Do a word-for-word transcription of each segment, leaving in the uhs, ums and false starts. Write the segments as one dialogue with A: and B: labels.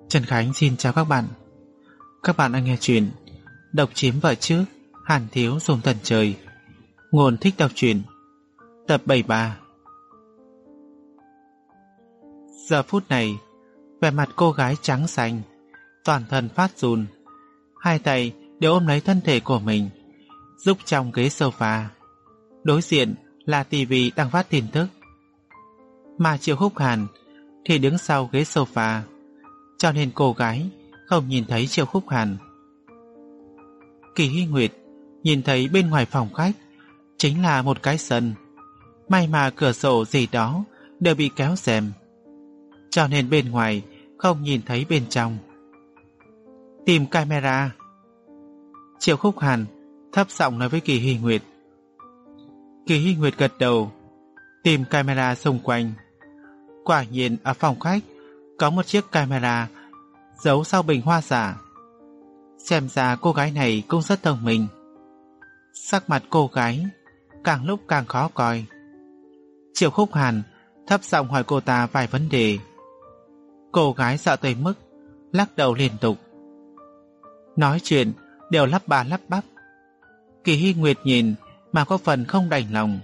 A: Trần Khánh xin chào các bạn. Các bạn đang nghe chuyện Độc chiếm vợ trước, Hàn thiếu dùng thần trời. Nguồn thích đọc truyện. Tập bảy mươi ba. Giờ phút này, vẻ mặt cô gái trắng xanh, toàn thân phát run, hai tay đều ôm lấy thân thể của mình, giúp trong ghế sofa. Đối diện là tivi đang phát tin tức, mà Triệu Khúc Hàn thì đứng sau ghế sofa, cho nên cô gái không nhìn thấy Triệu Khúc Hàn. Kỳ Hy Nguyệt nhìn thấy bên ngoài phòng khách chính là một cái sân, may mà cửa sổ gì đó đều bị kéo rèm, cho nên bên ngoài không nhìn thấy bên trong. Tìm camera. Triệu Khúc Hàn thấp giọng nói với Kỳ Hy Nguyệt. Kỳ Hy Nguyệt gật đầu, tìm camera xung quanh. Quả nhiên ở phòng khách có một chiếc camera giấu sau bình hoa giả. Xem ra cô gái này cũng rất thông minh. Sắc mặt cô gái càng lúc càng khó coi. Triệu Khúc Hàn thấp giọng hỏi cô ta vài vấn đề. Cô gái sợ tới mức lắc đầu liên tục, nói chuyện đều lắp ba lắp bắp. Kỳ Hy Nguyệt nhìn mà có phần không đành lòng.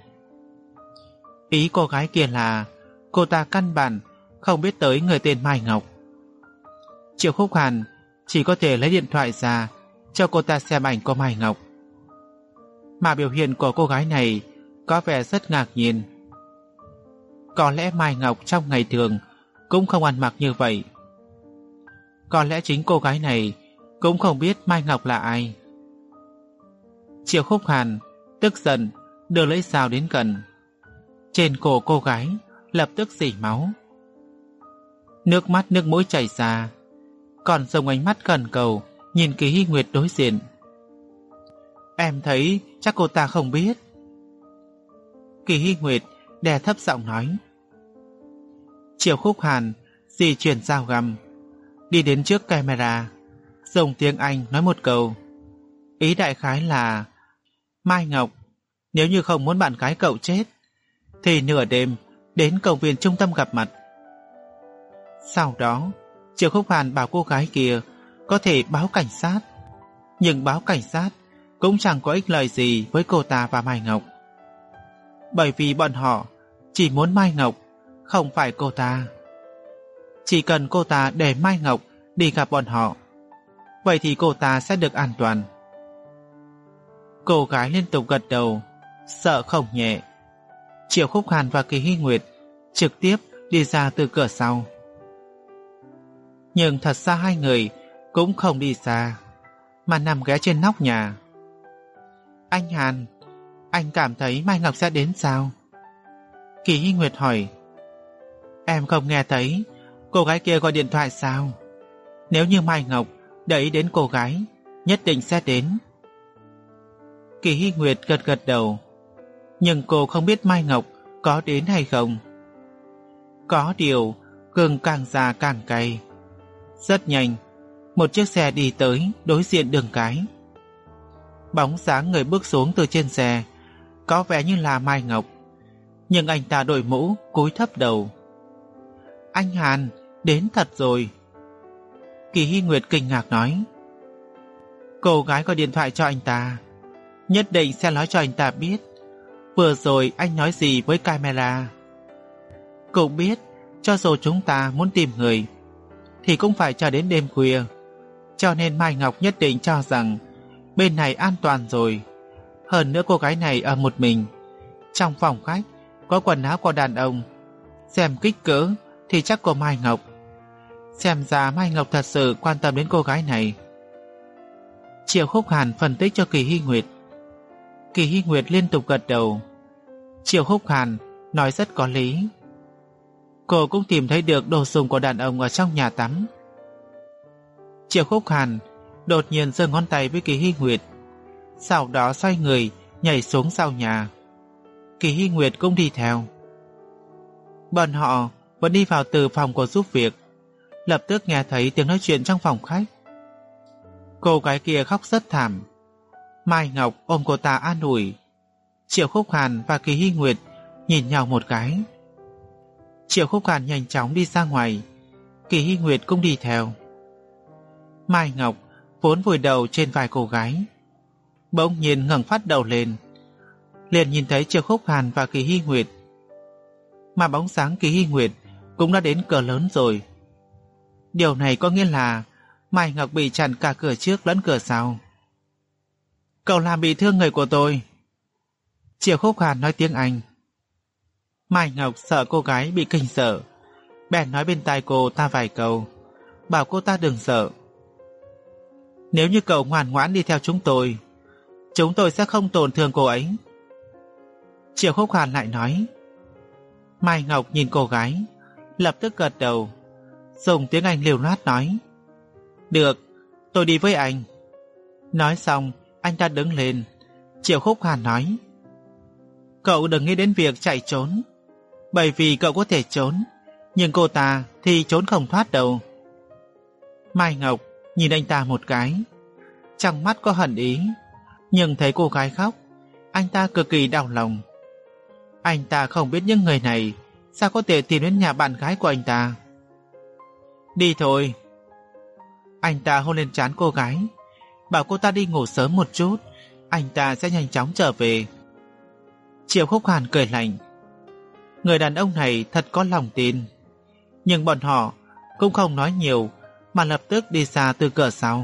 A: Ý cô gái kia là cô ta căn bản không biết tới người tên Mai Ngọc. Triệu Khúc Hàn chỉ có thể lấy điện thoại ra cho cô ta xem ảnh của Mai Ngọc, mà biểu hiện của cô gái này có vẻ rất ngạc nhiên. Có lẽ Mai Ngọc trong ngày thường cũng không ăn mặc như vậy. Có lẽ chính cô gái này cũng không biết Mai Ngọc là ai. Triệu Khúc Hàn tức giận đưa lưỡi dao đến gần. Trên cổ cô gái lập tức rỉ máu, nước mắt nước mũi chảy ra, còn dùng ánh mắt khẩn cầu nhìn Kỳ Hy Nguyệt đối diện. Em thấy chắc cô ta không biết. Kỳ Hy Nguyệt đè thấp giọng nói. Triệu Khúc Hàn di chuyển dao găm, đi đến trước camera, dùng tiếng Anh nói một câu. Ý đại khái là: Mai Ngọc, nếu như không muốn bạn gái cậu chết thì nửa đêm đến công viên trung tâm gặp mặt. Sau đó Triệu Khúc Hàn bảo cô gái kia có thể báo cảnh sát, nhưng báo cảnh sát cũng chẳng có ích lợi gì với cô ta và Mai Ngọc, bởi vì bọn họ chỉ muốn Mai Ngọc, không phải cô ta. Chỉ cần cô ta để Mai Ngọc đi gặp bọn họ, vậy thì cô ta sẽ được an toàn. Cô gái liên tục gật đầu, sợ không nhẹ. Triệu Khúc Hàn và Kỳ Hy Nguyệt trực tiếp đi ra từ cửa sau. Nhưng thật ra hai người cũng không đi xa, mà nằm ghé trên nóc nhà. Anh Hàn, anh cảm thấy Mai Ngọc sẽ đến sao? Kỳ Hy Nguyệt hỏi. Em không nghe thấy cô gái kia gọi điện thoại sao? Nếu như Mai Ngọc để ý đến cô gái, nhất định sẽ đến. Kỳ Hy Nguyệt gật gật đầu, nhưng cô không biết Mai Ngọc có đến hay không. Có điều gừng càng già càng cay. Rất nhanh, một chiếc xe đi tới đối diện đường cái. Bóng dáng người bước xuống từ trên xe có vẻ như là Mai Ngọc, nhưng anh ta đội mũ cúi thấp đầu. Anh Hàn, đến thật rồi. Kỳ Hy Nguyệt kinh ngạc nói. Cô gái gọi điện thoại cho anh ta, nhất định sẽ nói cho anh ta biết vừa rồi anh nói gì với camera. Cũng biết cho dù chúng ta muốn tìm người thì cũng phải chờ đến đêm khuya, cho nên Mai Ngọc nhất định cho rằng bên này an toàn rồi. Hơn nữa cô gái này ở một mình, trong phòng khách có quần áo của đàn ông, xem kích cỡ thì chắc của Mai Ngọc. Xem ra Mai Ngọc thật sự quan tâm đến cô gái này. Triệu Khúc Hàn phân tích cho Kỳ Hy Nguyệt. Kỳ Hy Nguyệt liên tục gật đầu. Triệu Khúc Hàn nói rất có lý. Cô cũng tìm thấy được đồ dùng của đàn ông ở trong nhà tắm. Triệu Khúc Hàn đột nhiên giơ ngón tay với Kỳ Hy Nguyệt, sau đó xoay người nhảy xuống sau nhà. Kỳ Hy Nguyệt cũng đi theo. Bọn họ vẫn đi vào từ phòng của giúp việc, lập tức nghe thấy tiếng nói chuyện trong phòng khách. Cô gái kia khóc rất thảm. Mai Ngọc ôm cô ta an ủi. Triệu Khúc Hàn và Kỳ Hy Nguyệt nhìn nhau một cái. Triệu Khúc Hàn nhanh chóng đi ra ngoài, Kỳ Hy Nguyệt cũng đi theo. Mai Ngọc vốn vùi đầu trên vai cô gái, bỗng nhiên ngẩng phát đầu lên, liền nhìn thấy Triệu Khúc Hàn và Kỳ Hy Nguyệt. Mà bóng sáng Kỳ Hy Nguyệt cũng đã đến cửa lớn rồi. Điều này có nghĩa là Mai Ngọc bị chặn cả cửa trước lẫn cửa sau. Cậu làm bị thương người của tôi. Triệu Khúc Hàn nói tiếng Anh. Mai Ngọc sợ cô gái bị kinh sợ, bèn nói bên tai cô ta vài câu, bảo cô ta đừng sợ. Nếu như cậu ngoan ngoãn đi theo chúng tôi, chúng tôi sẽ không tổn thương cô ấy. Triệu Khúc Hàn lại nói. Mai Ngọc nhìn cô gái, lập tức gật đầu, dùng tiếng Anh liều loát nói. Được, tôi đi với anh. Nói xong, anh ta đứng lên. Triệu Khúc Hàn nói. Cậu đừng nghĩ đến việc chạy trốn, bởi vì cậu có thể trốn, nhưng cô ta thì trốn không thoát đâu. Mai Ngọc nhìn anh ta một cái, trong mắt có hận ý, nhưng thấy cô gái khóc, anh ta cực kỳ đau lòng. Anh ta không biết những người này sao có thể tìm đến nhà bạn gái của anh ta. Đi thôi. Anh ta hôn lên trán cô gái, bảo cô ta đi ngủ sớm một chút, anh ta sẽ nhanh chóng trở về. Triệu Khúc Hàn cười lạnh. Người đàn ông này thật có lòng tin. Nhưng bọn họ cũng không nói nhiều, mà lập tức đi xa từ cửa sau.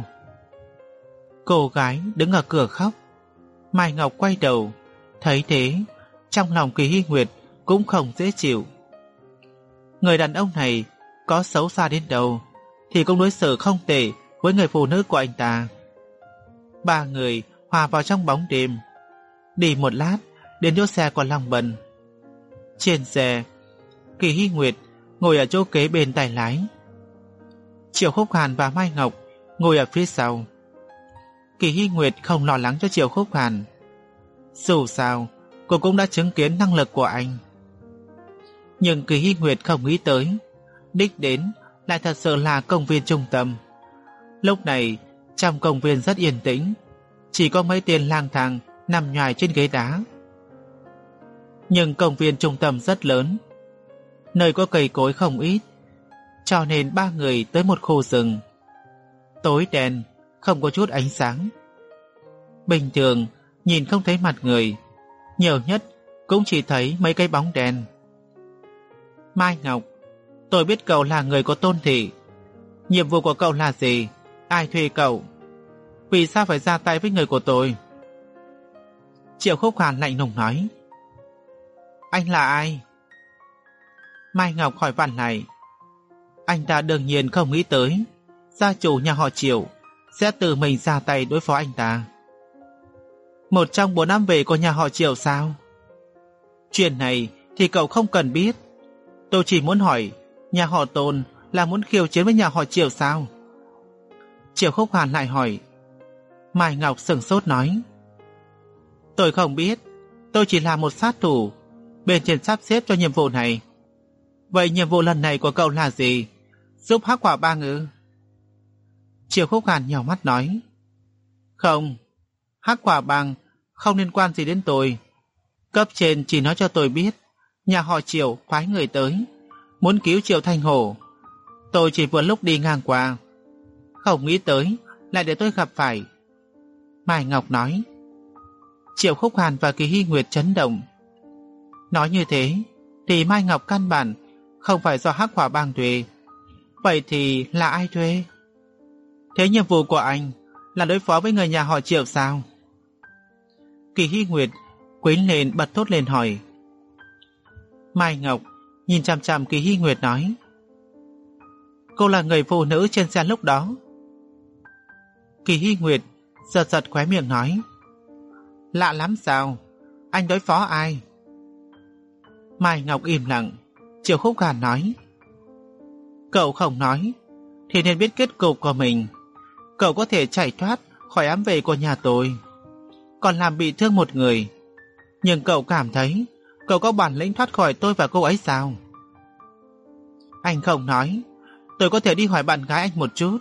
A: Cô gái đứng ở cửa khóc. Mai Ngọc quay đầu, thấy thế, trong lòng Kỳ Hy Nguyệt cũng không dễ chịu. Người đàn ông này có xấu xa đến đâu thì cũng đối xử không tệ với người phụ nữ của anh ta. Ba người hòa vào trong bóng đêm, đi một lát đến chỗ xe của Long Bân. Trên xe, Kỳ Hy Nguyệt ngồi ở chỗ kế bên tay lái, Triệu Khúc Hàn và Mai Ngọc ngồi ở phía sau. Kỳ Hy Nguyệt không lo lắng cho Triệu Khúc Hàn, dù sao cô cũng đã chứng kiến năng lực của anh. Nhưng Kỳ Hy Nguyệt không nghĩ tới đích đến lại thật sự là công viên trung tâm. Lúc này trong công viên rất yên tĩnh, chỉ có mấy tên lang thang nằm nhoài trên ghế đá. Nhưng công viên trung tâm rất lớn, nơi có cây cối không ít, cho nên ba người tới một khu rừng. Tối đen, không có chút ánh sáng. Bình thường nhìn không thấy mặt người, nhiều nhất cũng chỉ thấy mấy cái bóng đen. Mai Ngọc, tôi biết cậu là người có tôn thị. Nhiệm vụ của cậu là gì? Ai thuê cậu? Vì sao phải ra tay với người của tôi? Triệu Khúc Hàn lạnh lùng nói. Anh là ai? Mai Ngọc hỏi vặn lại. Anh ta đương nhiên không nghĩ tới gia chủ nhà họ Triệu sẽ tự mình ra tay đối phó anh ta. Một trong bốn năm về của nhà họ Triệu sao? Chuyện này thì cậu không cần biết. Tôi chỉ muốn hỏi, nhà họ Tôn là muốn khiêu chiến với nhà họ Triệu sao? Triệu Khúc Hàn lại hỏi. Mai Ngọc sửng sốt nói. Tôi không biết, tôi chỉ là một sát thủ, bên trên sắp xếp cho nhiệm vụ này. Vậy nhiệm vụ lần này của cậu là gì? Giúp Hắc Quả Bang ư? Triệu Khúc Hàn nhào mắt nói. Không, Hắc Quả Bang không liên quan gì đến tôi. Cấp trên chỉ nói cho tôi biết nhà họ Triệu phái người tới, muốn cứu Triệu Thanh Hổ. Tôi chỉ vừa lúc đi ngang qua, không nghĩ tới lại để tôi gặp phải. Mai Ngọc nói. Triệu Khúc Hàn và Kỳ Hy Nguyệt chấn động. Nói như thế thì Mai Ngọc căn bản không phải do Hắc Quả Bang thuê. Vậy thì là ai thuê? Thế nhiệm vụ của anh là đối phó với người nhà họ Triệu sao? Kỳ Hy Nguyệt quýnh lên bật thốt lên hỏi. Mai Ngọc nhìn chằm chằm Kỳ Hy Nguyệt nói. Cô là người phụ nữ trên xe lúc đó. Kỳ Hy Nguyệt giật giật khóe miệng nói. Lạ lắm sao? Anh đối phó ai? Mai Ngọc im lặng. Triệu Khúc Hàn nói. Cậu không nói thì nên biết kết cục của mình. Cậu có thể chạy thoát khỏi ám vệ của nhà tôi, còn làm bị thương một người, nhưng cậu cảm thấy cậu có bản lĩnh thoát khỏi tôi và cô ấy sao? Anh không nói, tôi có thể đi hỏi bạn gái anh một chút.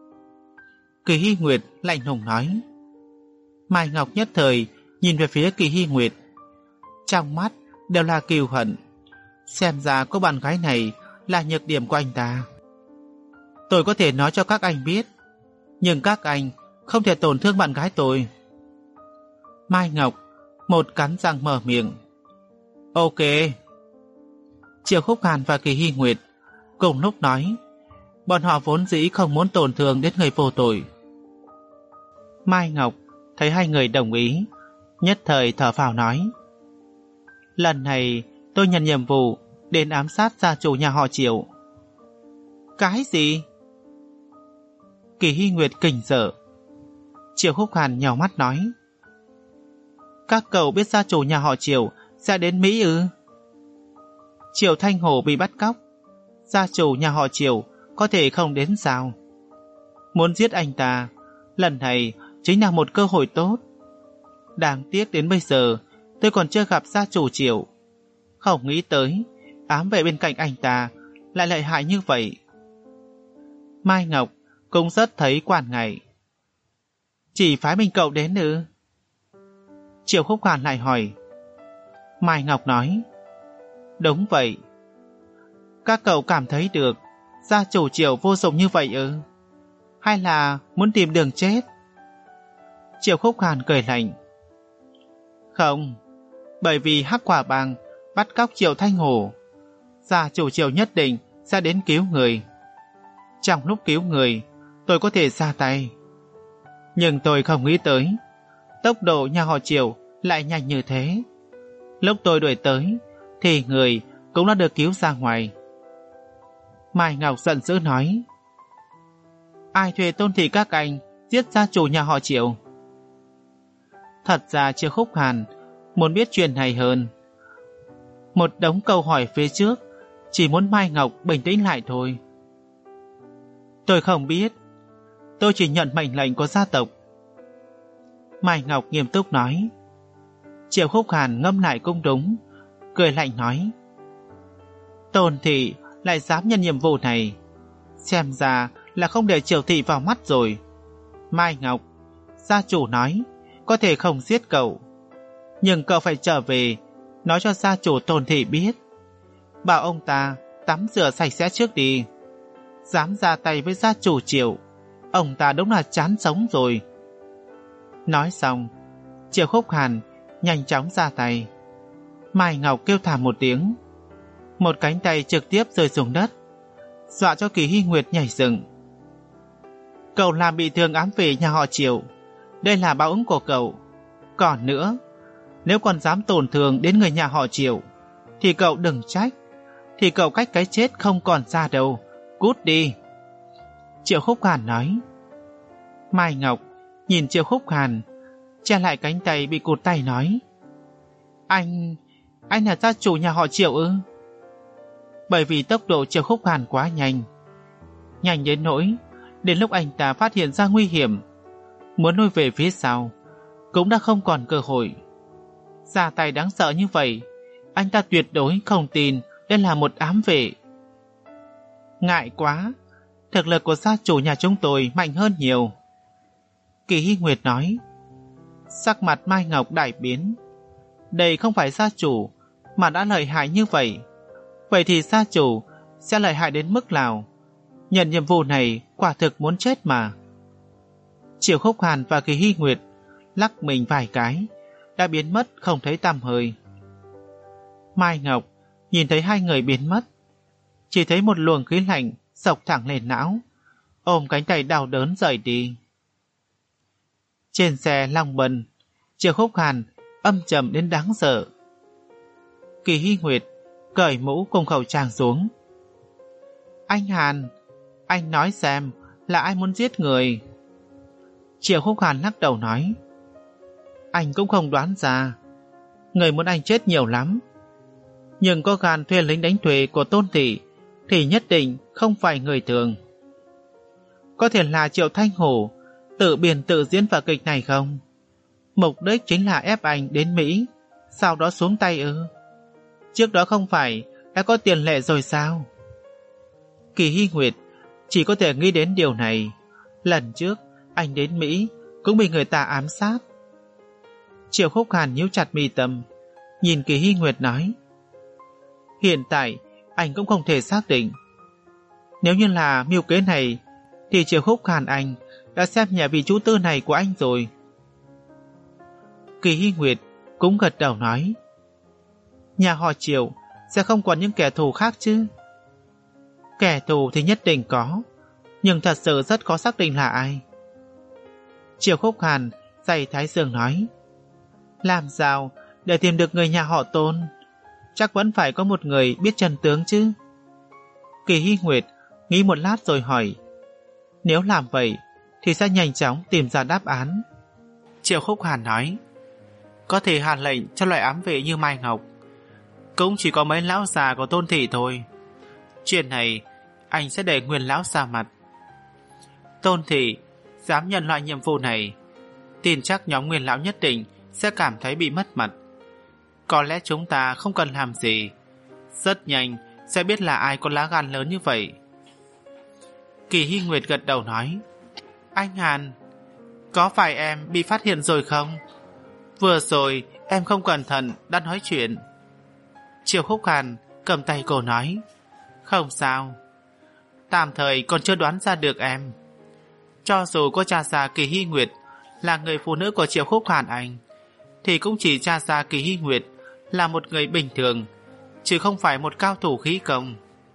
A: Kỳ Hy Nguyệt lạnh lùng nói. Mai Ngọc nhất thời nhìn về phía Kỳ Hy Nguyệt, trong mắt đều là kiêu hận. Xem ra cô bạn gái này là nhược điểm của anh ta. Tôi có thể nói cho các anh biết, Nhưng các anh không thể tổn thương bạn gái tôi. Mai Ngọc một cắn răng mở miệng. Ok. Triệu Khúc Hàn và Kỳ Hy Nguyệt cùng lúc nói, bọn họ vốn dĩ không muốn tổn thương đến người vô tội. Mai Ngọc thấy hai người đồng ý, nhất thời thở phào nói, lần này tôi nhận nhiệm vụ đến ám sát gia chủ nhà họ Triệu. Cái gì? Kỳ Hy Nguyệt kinh sợ. Triệu Khúc Hàn nhào mắt nói, các cậu biết gia chủ nhà họ Triệu sẽ đến Mỹ ư? Triệu Thanh Hồ bị bắt cóc, gia chủ nhà họ Triệu có thể không đến sao? Muốn giết anh ta, lần này chính là một cơ hội tốt. Đáng tiếc đến bây giờ tôi còn chưa gặp gia chủ Triệu. Không nghĩ tới ám vệ bên cạnh anh ta lại lợi hại như vậy. Mai Ngọc cũng rất thấy quan ngại. Chỉ phái mình cậu đến ư? Triệu Khúc Hàn lại hỏi. Mai Ngọc nói, đúng vậy. Các cậu cảm thấy được gia chủ Triệu vô dụng như vậy ư? Hay là muốn tìm đường chết? Triệu Khúc Hàn cười lạnh. Không, bởi vì Hắc Quả Bang bắt cóc Triệu Thanh Hồ, gia chủ Triệu nhất định sẽ đến cứu người. Trong lúc cứu người, tôi có thể ra tay. Nhưng tôi không nghĩ tới tốc độ nhà họ Triệu lại nhanh như thế. Lúc tôi đuổi tới thì người cũng đã được cứu ra ngoài. Mai Ngọc giận dữ nói, ai thuê Tôn thị các anh giết gia chủ nhà họ Triệu? Thật ra Triệu Khúc Hàn muốn biết chuyện này hơn. Một đống câu hỏi phía trước chỉ muốn Mai Ngọc bình tĩnh lại thôi. Tôi không biết, tôi chỉ nhận mệnh lệnh của gia tộc. Mai Ngọc nghiêm túc nói. Triệu Khúc Hàn ngâm lại cũng đúng, cười lạnh nói, Tôn thị lại dám nhận nhiệm vụ này, xem ra là không để Triệu thị vào mắt rồi. Mai Ngọc, gia chủ nói có thể không giết cậu, nhưng cậu phải trở về nói cho gia chủ Tôn thị biết, bảo ông ta tắm rửa sạch sẽ trước đi. Dám ra tay với gia chủ Triệu, ông ta đúng là chán sống rồi. Nói xong, Triệu Khúc Hàn nhanh chóng ra tay. Mai Ngọc kêu thảm một tiếng, một cánh tay trực tiếp rơi xuống đất, dọa cho Kỳ Hy Nguyệt nhảy dựng. Cậu làm bị thương ám vệ nhà họ Triệu, đây là báo ứng của cậu. Còn nữa, nếu còn dám tổn thương đến người nhà họ Triệu thì cậu đừng trách, thì cậu cách cái chết không còn xa đâu. Cút đi. Triệu Khúc Hàn nói. Mai Ngọc nhìn Triệu Khúc Hàn, che lại cánh tay bị cụt tay nói, Anh, anh là gia chủ nhà họ Triệu ư? Bởi vì tốc độ Triệu Khúc Hàn quá nhanh, nhanh đến nỗi đến lúc anh ta phát hiện ra nguy hiểm, muốn lui về phía sau cũng đã không còn cơ hội. Ra tay đáng sợ như vậy, anh ta tuyệt đối không tin đây là một ám vệ. Ngại quá, thực lực của gia chủ nhà chúng tôi mạnh hơn nhiều. Kỳ Hy Nguyệt nói. Sắc mặt Mai Ngọc đại biến. Đây không phải gia chủ mà đã lợi hại như vậy, vậy thì gia chủ sẽ lợi hại đến mức nào? Nhận nhiệm vụ này quả thực muốn chết mà. Triệu Khúc Hàn và Kỳ Hy Nguyệt lắc mình vài cái, đã biến mất không thấy tăm hơi. Mai Ngọc nhìn thấy hai người biến mất, chỉ thấy một luồng khí lạnh xộc thẳng lên não, ôm cánh tay đau đớn rời đi. Trên xe Long Bân, Triệu Khúc Hàn âm trầm đến đáng sợ. Kỳ Hy Nguyệt cởi mũ cùng khẩu trang xuống. Anh Hàn, anh nói xem là ai muốn giết người? Triệu Khúc Hàn lắc đầu nói. Anh cũng không đoán ra, người muốn anh chết nhiều lắm, nhưng có gan thuê lính đánh thuê của Tôn thị thì nhất định không phải người thường. Có thể là Triệu Thanh Hồ tự biên tự diễn vở kịch này không? Mục đích chính là ép anh đến Mỹ, sau đó xuống tay ư? Trước đó không phải đã có tiền lệ rồi sao? Kỳ Hy Nguyệt chỉ có thể nghĩ đến điều này. Lần trước anh đến Mỹ cũng bị người ta ám sát. Triệu Khúc Hàn nhíu chặt mi tâm, nhìn Kỳ Hy Nguyệt nói. Hiện tại anh cũng không thể xác định. Nếu như là mưu kế này thì Triệu Khúc Hàn anh đã xem nhẹ vị chú tư này của anh rồi. Kỳ Hy Nguyệt cũng gật đầu nói, nhà họ Triệu sẽ không còn những kẻ thù khác chứ? Kẻ thù thì nhất định có, nhưng thật sự rất khó xác định là ai. Triệu Khúc Hàn giày thái dương nói, làm sao để tìm được người nhà họ Tôn? Chắc vẫn phải có một người biết chân tướng chứ. Kỳ Hy Nguyệt nghĩ một lát rồi hỏi, nếu làm vậy thì sẽ nhanh chóng tìm ra đáp án. Triệu Khúc Hàn nói, có thể hạ lệnh cho loại ám vệ như Mai Ngọc, cũng chỉ có mấy lão già của Tôn thị thôi. Chuyện này anh sẽ để Nguyên lão ra mặt. Tôn thị dám nhận loại nhiệm vụ này, tin chắc nhóm Nguyên lão nhất định sẽ cảm thấy bị mất mặt. Có lẽ chúng ta không cần làm gì, rất nhanh sẽ biết là ai có lá gan lớn như vậy. Kỳ Hy Nguyệt gật đầu nói, anh Hàn, có phải em bị phát hiện rồi không? Vừa rồi em không cẩn thận đã nói chuyện. Triệu Khúc Hàn cầm tay cô nói, không sao, tạm thời còn chưa đoán ra được em. Cho dù có tra ra Kỳ Hy Nguyệt là người phụ nữ của Triệu Khúc Hàn anh, thì cũng chỉ tra ra Kỳ Hy Nguyệt là một người bình thường, chứ không phải một cao thủ khí công.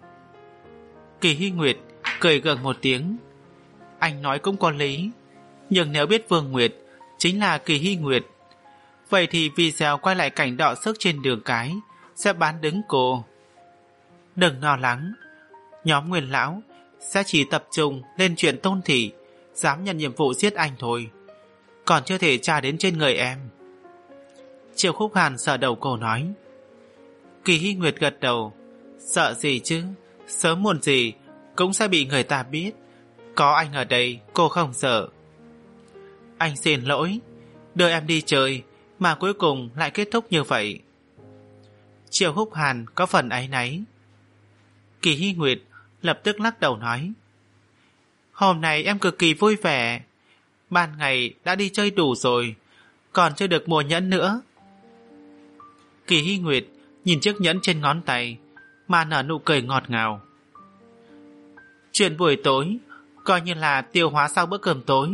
A: Kỳ Hy Nguyệt cười gượng một tiếng, anh nói cũng có lý, nhưng nếu biết Vương Nguyệt chính là Kỳ Hy Nguyệt, vậy thì vì sao quay lại cảnh đọ sức trên đường cái sẽ bán đứng cô? Đừng lo lắng, nhóm Nguyên lão sẽ chỉ tập trung lên chuyện Tôn thị dám nhận nhiệm vụ giết anh thôi, còn chưa thể tra đến trên người em. Triệu Khúc Hàn sờ đầu cô nói. Kỳ Hy Nguyệt gật đầu, sợ gì chứ, sớm muộn gì cũng sẽ bị người ta biết, có anh ở đây cô không sợ. Anh xin lỗi, đưa em đi chơi mà cuối cùng lại kết thúc như vậy. Triệu Khúc Hàn có phần áy náy. Kỳ Hy Nguyệt lập tức lắc đầu nói, hôm nay em cực kỳ vui vẻ, ban ngày đã đi chơi đủ rồi, còn chưa được mua nhẫn nữa. Kỳ Hy Nguyệt nhìn chiếc nhẫn trên ngón tay mà nở nụ cười ngọt ngào. Chuyện buổi tối coi như là tiêu hóa sau bữa cơm tối.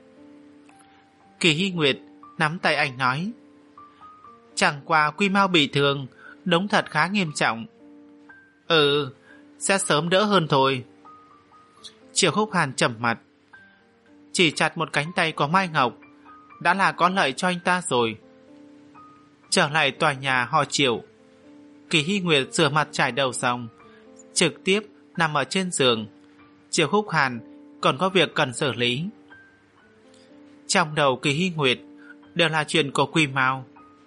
A: Kỳ Hy Nguyệt nắm tay anh nói, chẳng qua Quy Mao bị thương, đúng thật khá nghiêm trọng. Ừ, sẽ sớm đỡ hơn thôi. Triệu Khúc Hàn trầm mặt, chỉ chặt một cánh tay của Mai Ngọc đã là có lợi cho anh ta rồi. Trở lại tòa nhà họ Triệu, Kỳ Hy Nguyệt rửa mặt trải đầu xong, trực tiếp nằm ở trên giường. Triệu Khúc Hàn còn có việc cần xử lý. Trong đầu Kỳ Hy Nguyệt đều là chuyện của Quy Mao,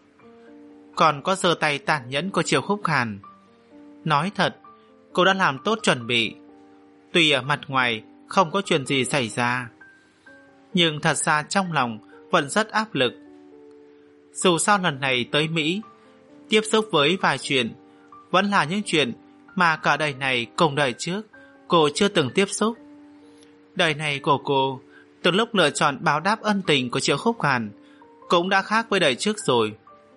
A: còn có giơ tay tàn nhẫn của Triệu Khúc Hàn. Nói thật, cô đã làm tốt chuẩn bị, tuy ở mặt ngoài không có chuyện gì xảy ra, nhưng thật ra trong lòng vẫn rất áp lực. Dù sao lần này tới Mỹ, tiếp xúc với vài chuyện vẫn là những chuyện mà cả đời này cùng đời trước cô chưa từng tiếp xúc. Đời này của cô, từ lúc lựa chọn báo đáp ân tình của Triệu Khúc Hàn, cũng đã khác với đời trước rồi.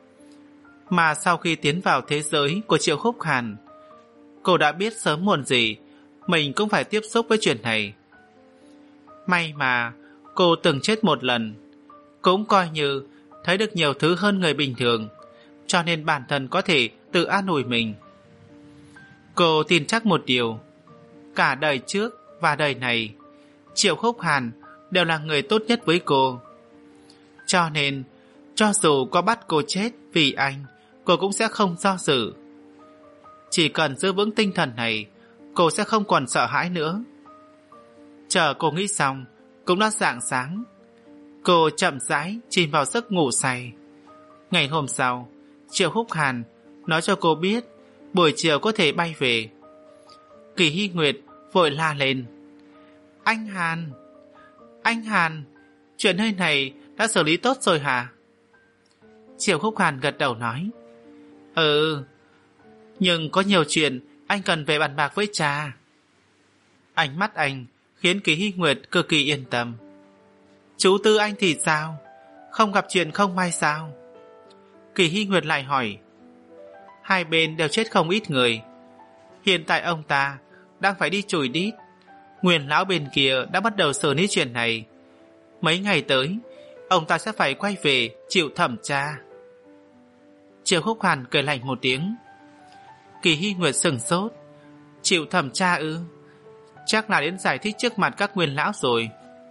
A: Mà sau khi tiến vào thế giới của Triệu Khúc Hàn, cô đã biết sớm muộn gì mình cũng phải tiếp xúc với chuyện này. May mà cô từng chết một lần, cũng coi như thấy được nhiều thứ hơn người bình thường, cho nên bản thân có thể tự an ủi mình. Cô tin chắc một điều, cả đời trước và đời này, Triệu Khúc Hàn đều là người tốt nhất với cô. Cho nên, cho dù có bắt cô chết vì anh, cô cũng sẽ không do dự. Chỉ cần giữ vững tinh thần này, cô sẽ không còn sợ hãi nữa. Chờ cô nghĩ xong, cũng đã rạng sáng. Cô chậm rãi chìm vào giấc ngủ say. Ngày hôm sau, Triệu Khúc Hàn nói cho cô biết buổi chiều có thể bay về. Kỳ Hy Nguyệt vội la lên, anh Hàn, anh Hàn, chuyện nơi này đã xử lý tốt rồi hả? Triệu Khúc Hàn gật đầu nói, ừ, nhưng có nhiều chuyện anh cần về bàn bạc với cha. Ánh mắt anh khiến Kỳ Hy Nguyệt cực kỳ yên tâm. Chú Tư anh thì sao? Không gặp chuyện không may sao? Kỳ Hy Nguyệt lại hỏi. Hai bên đều chết không ít người. Hiện tại ông ta đang phải đi chùi đít. Nguyên lão bên kia đã bắt đầu xử lý chuyện này, Mấy ngày tới, ông ta sẽ phải quay về chịu thẩm tra. Triệu Húc Hàn cười lạnh một tiếng. Kỳ Hy Nguyệt sừng sốt. Chịu thẩm tra ư? Chắc là đến giải thích trước mặt các nguyên lão rồi.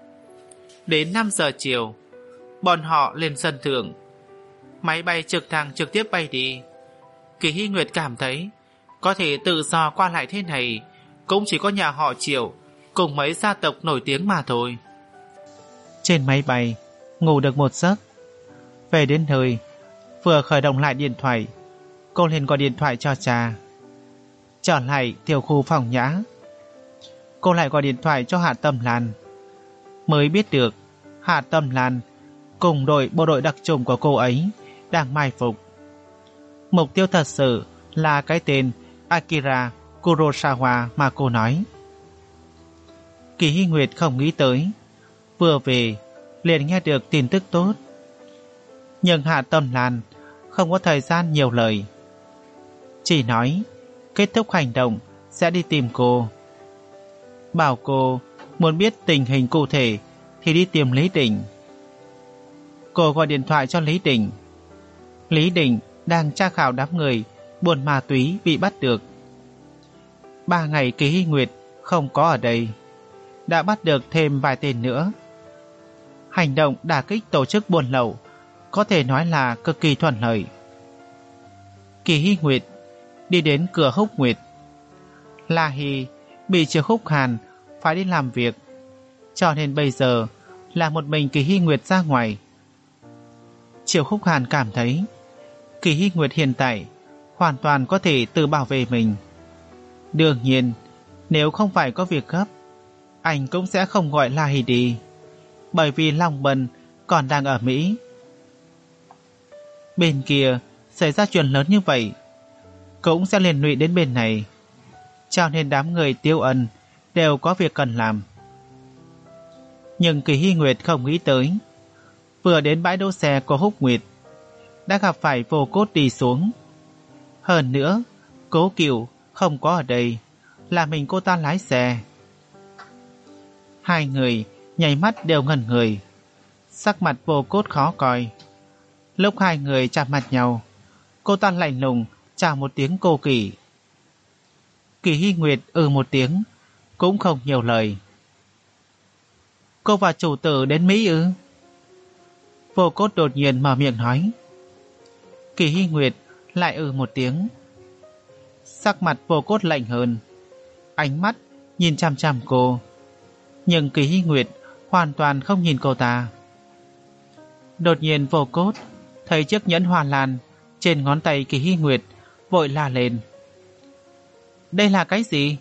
A: Đến năm giờ chiều, bọn họ lên sân thượng. Máy bay trực thăng trực tiếp bay đi. Kỳ Hy Nguyệt cảm thấy có thể tự do qua lại thế này cũng chỉ có nhà họ Triệu cùng mấy gia tộc nổi tiếng mà thôi. Trên máy bay ngủ được một giấc. Về đến nơi, vừa khởi động lại điện thoại, cô liền gọi điện thoại cho cha. Trở lại tiểu khu phòng nhã, cô lại gọi điện thoại cho Hạ Tâm Lan. Mới biết được Hạ Tâm Lan cùng đội bộ đội đặc chủng của cô ấy đang mai phục. Mục tiêu thật sự là cái tên Akira Kurosawa mà cô nói. Kỳ Hy Nguyệt không nghĩ tới, vừa về liền nghe được tin tức tốt. Nhưng Hạ Tâm Lan không có thời gian nhiều lời, chỉ nói kết thúc hành động sẽ đi tìm cô. Bảo cô muốn biết tình hình cụ thể thì đi tìm Lý Đình. Cô gọi điện thoại cho Lý Đình. Lý Đình đang tra khảo đám người buôn ma túy bị bắt được. Ba ngày Kỳ Hy Nguyệt không có ở đây, đã bắt được thêm vài tên nữa. Hành động đả kích tổ chức buôn lậu có thể nói là cực kỳ thuận lợi. Kỳ Hy Nguyệt đi đến cửa Húc Nguyệt. La Hy bị Triệu Húc Hàn phải đi làm việc, cho nên bây giờ là một mình Kỳ Hy Nguyệt ra ngoài. Triệu Húc Hàn cảm thấy Kỳ Hy Nguyệt hiện tại hoàn toàn có thể tự bảo vệ mình. Đương nhiên, nếu không phải có việc gấp, anh cũng sẽ không gọi La Hy đi, bởi vì Long Bân còn đang ở Mỹ. Bên kia xảy ra chuyện lớn như vậy, cũng sẽ liên lụy đến bên này, cho nên đám người Tiêu Ân đều có việc cần làm. Nhưng Kỳ Hy Nguyệt không nghĩ tới, vừa đến bãi đỗ xe của Húc Nguyệt đã gặp phải Vô Cốt đi xuống. Hơn nữa, Cố Cửu không có ở đây, là mình cô ta lái xe. Hai người nháy mắt đều ngẩn người, sắc mặt Vô Cốt khó coi. Lúc hai người chạm mặt nhau, cô ta lạnh lùng chào một tiếng cô Kỳ. Kỳ Hy Nguyệt ừ một tiếng, cũng không nhiều lời. Cô và chủ tử đến Mỹ ư? Vô Cốt đột nhiên mở miệng nói. Kỳ Hy Nguyệt lại ừ một tiếng. Sắc mặt Vô Cốt lạnh hơn, ánh mắt nhìn chằm chằm cô. Nhưng Kỳ Hy Nguyệt hoàn toàn không nhìn cô ta. Đột nhiên Vô Cốt thấy chiếc nhẫn hoa lan trên ngón tay Kỳ Hy Nguyệt, vội la lên. Đây là cái gì?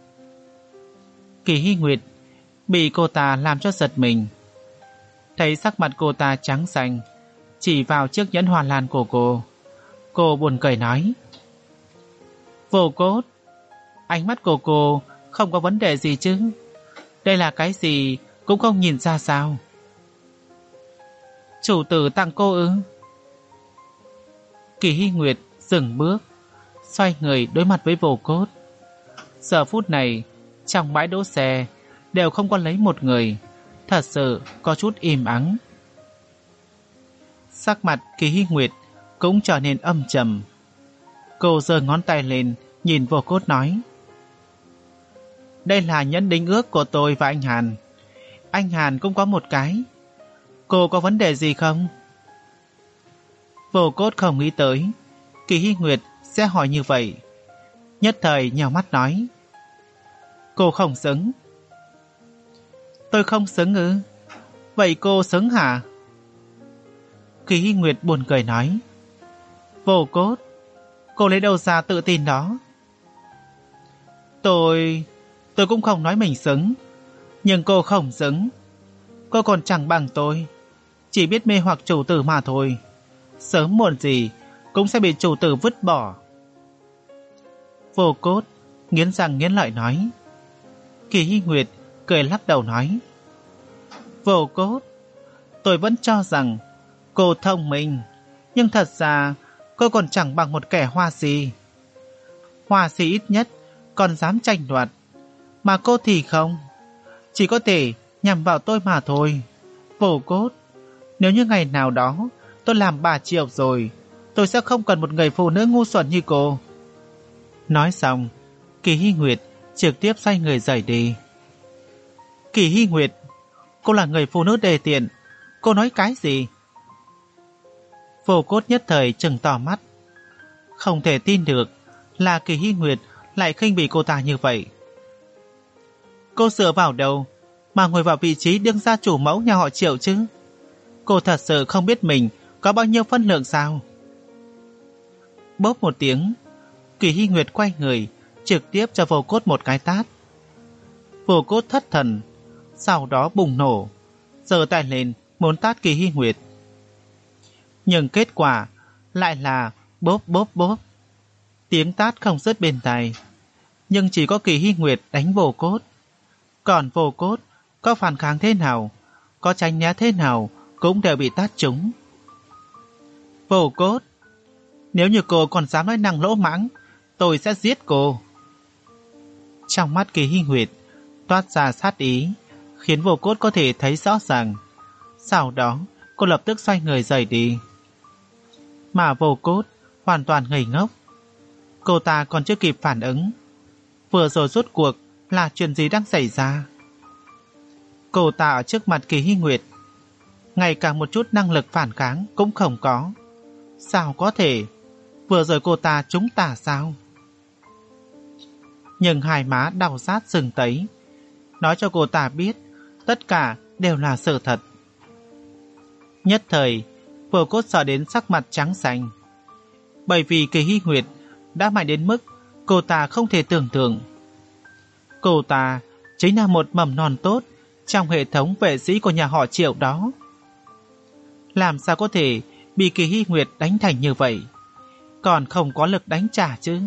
A: Kỳ Hy Nguyệt bị cô ta làm cho giật mình. Thấy sắc mặt cô ta trắng xanh, chỉ vào chiếc nhẫn hoa lan của cô. Cô buồn cười nói. Vô Cốt, ánh mắt của cô không có vấn đề gì chứ? Đây là cái gì cũng không nhìn ra sao? Chủ tử tặng cô ư? Kỳ Hy Nguyệt dừng bước, xoay người đối mặt với Vô Cốt. Giờ phút này trong bãi đỗ xe đều không có lấy một người, thật sự có chút im ắng. Sắc mặt Kỳ Hy Nguyệt cũng trở nên âm trầm. Cô giơ ngón tay lên nhìn Vô Cốt nói. Đây là nhẫn đính ước của tôi và anh Hàn. Anh Hàn cũng có một cái. Cô có vấn đề gì không? Vô Cốt không nghĩ tới Kỳ Hy Nguyệt sẽ hỏi như vậy, nhất thời nhào mắt nói. Cô không xứng. Tôi không xứng ư? Vậy cô xứng hả? Kỳ Hy Nguyệt buồn cười nói. Vô Cốt, cô lấy đâu ra tự tin đó? Tôi... tôi cũng không nói mình xứng, nhưng cô không xứng. Cô còn chẳng bằng tôi, chỉ biết mê hoặc chủ tử mà thôi. Sớm muộn gì cũng sẽ bị chủ tử vứt bỏ. Vô Cốt nghiến răng nghiến lợi nói. Kỳ Hy Nguyệt cười lắc đầu nói. Vô Cốt, tôi vẫn cho rằng cô thông minh, nhưng thật ra cô còn chẳng bằng một kẻ hoa si. Hoa si ít nhất còn dám tranh đoạt, mà cô thì không, chỉ có thể nhằm vào tôi mà thôi. Vô Cốt, nếu như ngày nào đó tôi làm bà Triệu rồi, tôi sẽ không cần một người phụ nữ ngu xuẩn như cô. Nói xong, Kỳ Hy Nguyệt trực tiếp xoay người rời đi. Kỳ Hy Nguyệt, cô là người phụ nữ đề tiện, cô nói cái gì? Vô Cốt nhất thời trừng to mắt, không thể tin được là Kỳ Hy Nguyệt lại khinh bỉ cô ta như vậy. Cô dựa vào đâu mà ngồi vào vị trí đương gia chủ mẫu nhà họ Triệu chứ? Cô thật sự không biết mình có bao nhiêu phân lượng sao? Bốp một tiếng, Kỳ Hy Nguyệt quay người trực tiếp cho Vô Cốt một cái tát. Vô Cốt thất thần, sau đó bùng nổ, giơ tay lên muốn tát Kỳ Hy Nguyệt. Nhưng kết quả lại là bốp bốp bốp. Tiếng tát không dứt bên tai, nhưng chỉ có Kỳ Hy Nguyệt đánh Vô Cốt. Còn Vô Cốt có phản kháng thế nào, có tránh né thế nào cũng đều bị tát trúng. Vô Cốt, nếu như cô còn dám nói năng lỗ mãng, tôi sẽ giết cô. Trong mắt Kỳ Hy Nguyệt toát ra sát ý, khiến Vô Cốt có thể thấy rõ ràng. Sau đó cô lập tức xoay người rời đi. Mà Vô Cốt hoàn toàn ngây ngốc. Cô ta còn chưa kịp phản ứng, vừa rồi rốt cuộc là chuyện gì đang xảy ra? Cô ta ở trước mặt Kỳ Hy Nguyệt, ngay cả một chút năng lực phản kháng cũng không có. Sao có thể? Vừa rồi cô ta trúng tà sao? Nhưng hai má đau rát sưng tấy, nói cho cô ta biết tất cả đều là sự thật. Nhất thời, Vô Cốt sợ đến sắc mặt trắng xanh, bởi vì Kỳ Hy Nguyệt đã mạnh đến mức cô ta không thể tưởng tượng. Cô ta chính là một mầm non tốt trong hệ thống vệ sĩ của nhà họ Triệu đó. Làm sao có thể bị Kỳ Hy Nguyệt đánh thành như vậy, còn không có lực đánh trả chứ?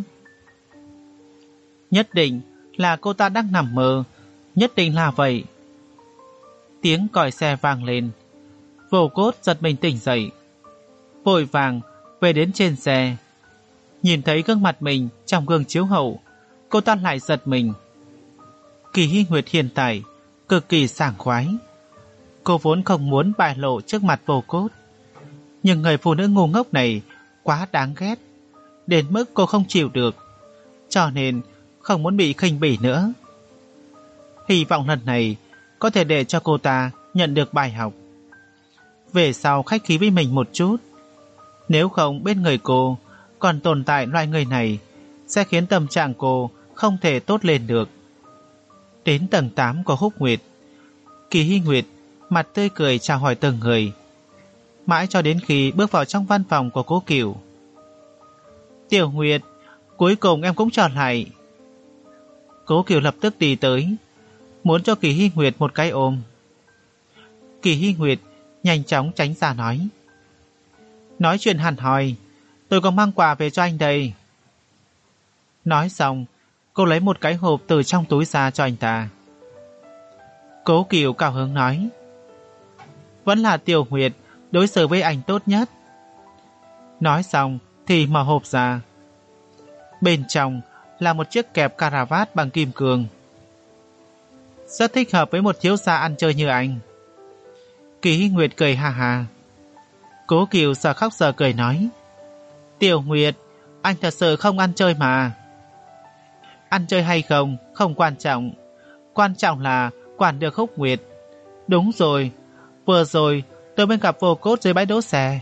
A: Nhất định là cô ta đang nằm mơ, nhất định là vậy. Tiếng còi xe vang lên, Vô Cốt giật mình tỉnh dậy, vội vàng về đến trên xe. Nhìn thấy gương mặt mình trong gương chiếu hậu, cô ta lại giật mình. Kỳ Hy Nguyệt hiện tại cực kỳ sảng khoái. Cô vốn không muốn bại lộ trước mặt Vô Cốt, nhưng người phụ nữ ngu ngốc này quá đáng ghét, đến mức cô không chịu được, cho nên không muốn bị khinh bỉ nữa. Hy vọng lần này có thể để cho cô ta nhận được bài học, về sau khách khí với mình một chút. Nếu không bên người cô còn tồn tại loại người này, sẽ khiến tâm trạng cô không thể tốt lên được. Đến tầng tám của Húc Nguyệt, Kỳ Hy Nguyệt mặt tươi cười chào hỏi từng người, mãi cho đến khi bước vào trong văn phòng của Cố Cửu. Tiểu Nguyệt, cuối cùng em cũng trở lại. Cố Cửu lập tức đi tới, muốn cho Kỳ Hy Nguyệt một cái ôm. Kỳ Hy Nguyệt nhanh chóng tránh ra nói, nói chuyện hẳn hoi, tôi có mang quà về cho anh đây. Nói xong, cô lấy một cái hộp từ trong túi ra cho anh ta. Cố Cửu cao hứng nói, vẫn là Tiểu Nguyệt đối xử với anh tốt nhất. Nói xong thì mở hộp ra, bên trong là một chiếc kẹp caravat bằng kim cương, rất thích hợp với một thiếu gia ăn chơi như anh. Kỳ Hy Nguyệt cười ha ha. Cố Cửu sợ khóc sợ cười nói, Tiểu Nguyệt, anh thật sự không ăn chơi mà. Ăn chơi hay không không quan trọng, quan trọng là quản được Húc Nguyệt. Đúng rồi, vừa rồi tôi mới gặp Vô Cốt dưới bãi đỗ xe.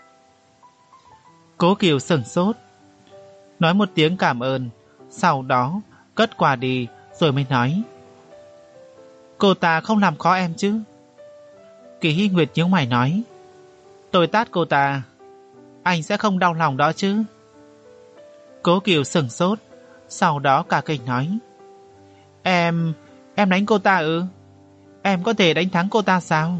A: Cố Cửu sửng sốt, nói một tiếng cảm ơn, sau đó cất quà đi rồi mới nói, cô ta không làm khó em chứ? Kỳ Hy Nguyệt nhíu mày nói, tôi tát cô ta, anh sẽ không đau lòng đó chứ? Cố Cửu sửng sốt, sau đó cả kinh nói, Em, em đánh cô ta ư? Em có thể đánh thắng cô ta sao?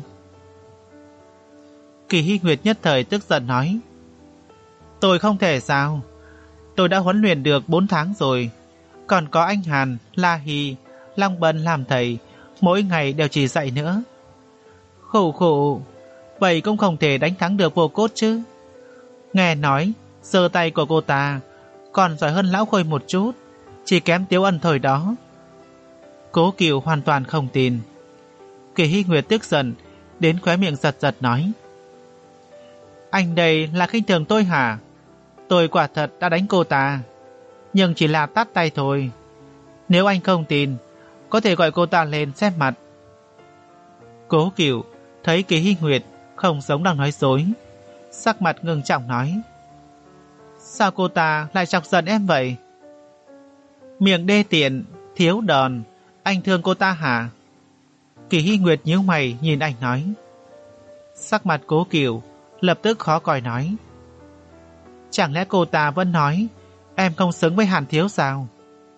A: Kỳ Hy Nguyệt nhất thời tức giận nói, tôi không thể sao? Tôi đã huấn luyện được bốn tháng rồi, còn có anh Hàn, La Hy, Long Bân làm thầy, mỗi ngày đều chỉ dạy nữa. Khổ khổ, vậy cũng không thể đánh thắng được Vô Cốt chứ? Nghe nói giơ tay của cô ta còn giỏi hơn Lão Khôi một chút, chỉ kém Tiếu Ân thời đó. Cố Cửu hoàn toàn không tin. Kỳ Hy Nguyệt tức giận đến khóe miệng giật giật nói: Anh đây là khinh thường tôi hả? Tôi quả thật đã đánh cô ta, nhưng chỉ là tát tay thôi. Nếu anh không tin, có thể gọi cô ta lên xem mặt. Cố Cửu thấy Kỳ Hy Nguyệt không giống đang nói dối, sắc mặt ngưng trọng nói: Sao cô ta lại chọc giận em vậy? Miệng đê tiện, thiếu đòn, anh thương cô ta hả? Kỳ Hy Nguyệt nhíu mày nhìn anh nói. Sắc mặt Cố Cửu lập tức khó coi nói: Chẳng lẽ cô ta vẫn nói em không xứng với Hàn thiếu sao?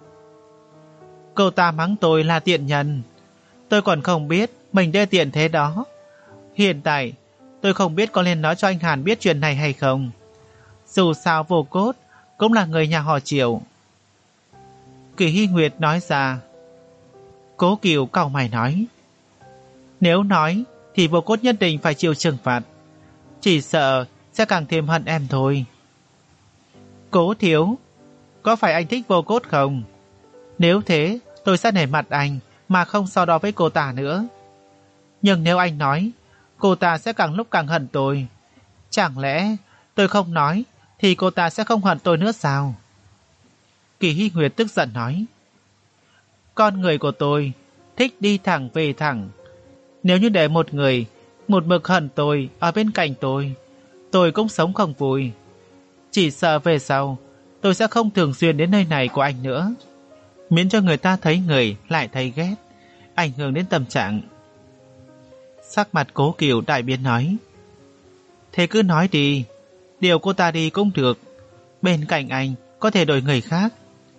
A: Cô ta mắng tôi là tiện nhân, tôi còn không biết mình đê tiện thế đó. Hiện tại tôi không biết có nên nói cho anh Hàn biết chuyện này hay không. Dù sao Vô Cốt cũng là người nhà họ Triệu. Kỳ Hy Nguyệt nói ra. Cố Cửu cau mày nói: Nếu nói thì Vô Cốt nhất định phải chịu trừng phạt, chỉ sợ sẽ càng thêm hận em thôi. Cố thiếu, có phải anh thích Vô Cốt không? Nếu thế tôi sẽ nể mặt anh mà không so đo với cô ta nữa. Nhưng nếu anh nói, cô ta sẽ càng lúc càng hận tôi. Chẳng lẽ tôi không nói thì cô ta sẽ không hận tôi nữa sao? Kỳ Hy Nguyệt tức giận nói: Con người của tôi thích đi thẳng về thẳng. Nếu như để một người một mực hận tôi ở bên cạnh tôi, tôi cũng sống không vui. Chỉ sợ về sau tôi sẽ không thường xuyên đến nơi này của anh nữa, miễn cho người ta thấy người lại thấy ghét, ảnh hưởng đến tâm trạng. Sắc mặt Cố Cửu đại biến nói: Thế cứ nói đi, điều cô ta đi cũng được, bên cạnh anh có thể đổi người khác.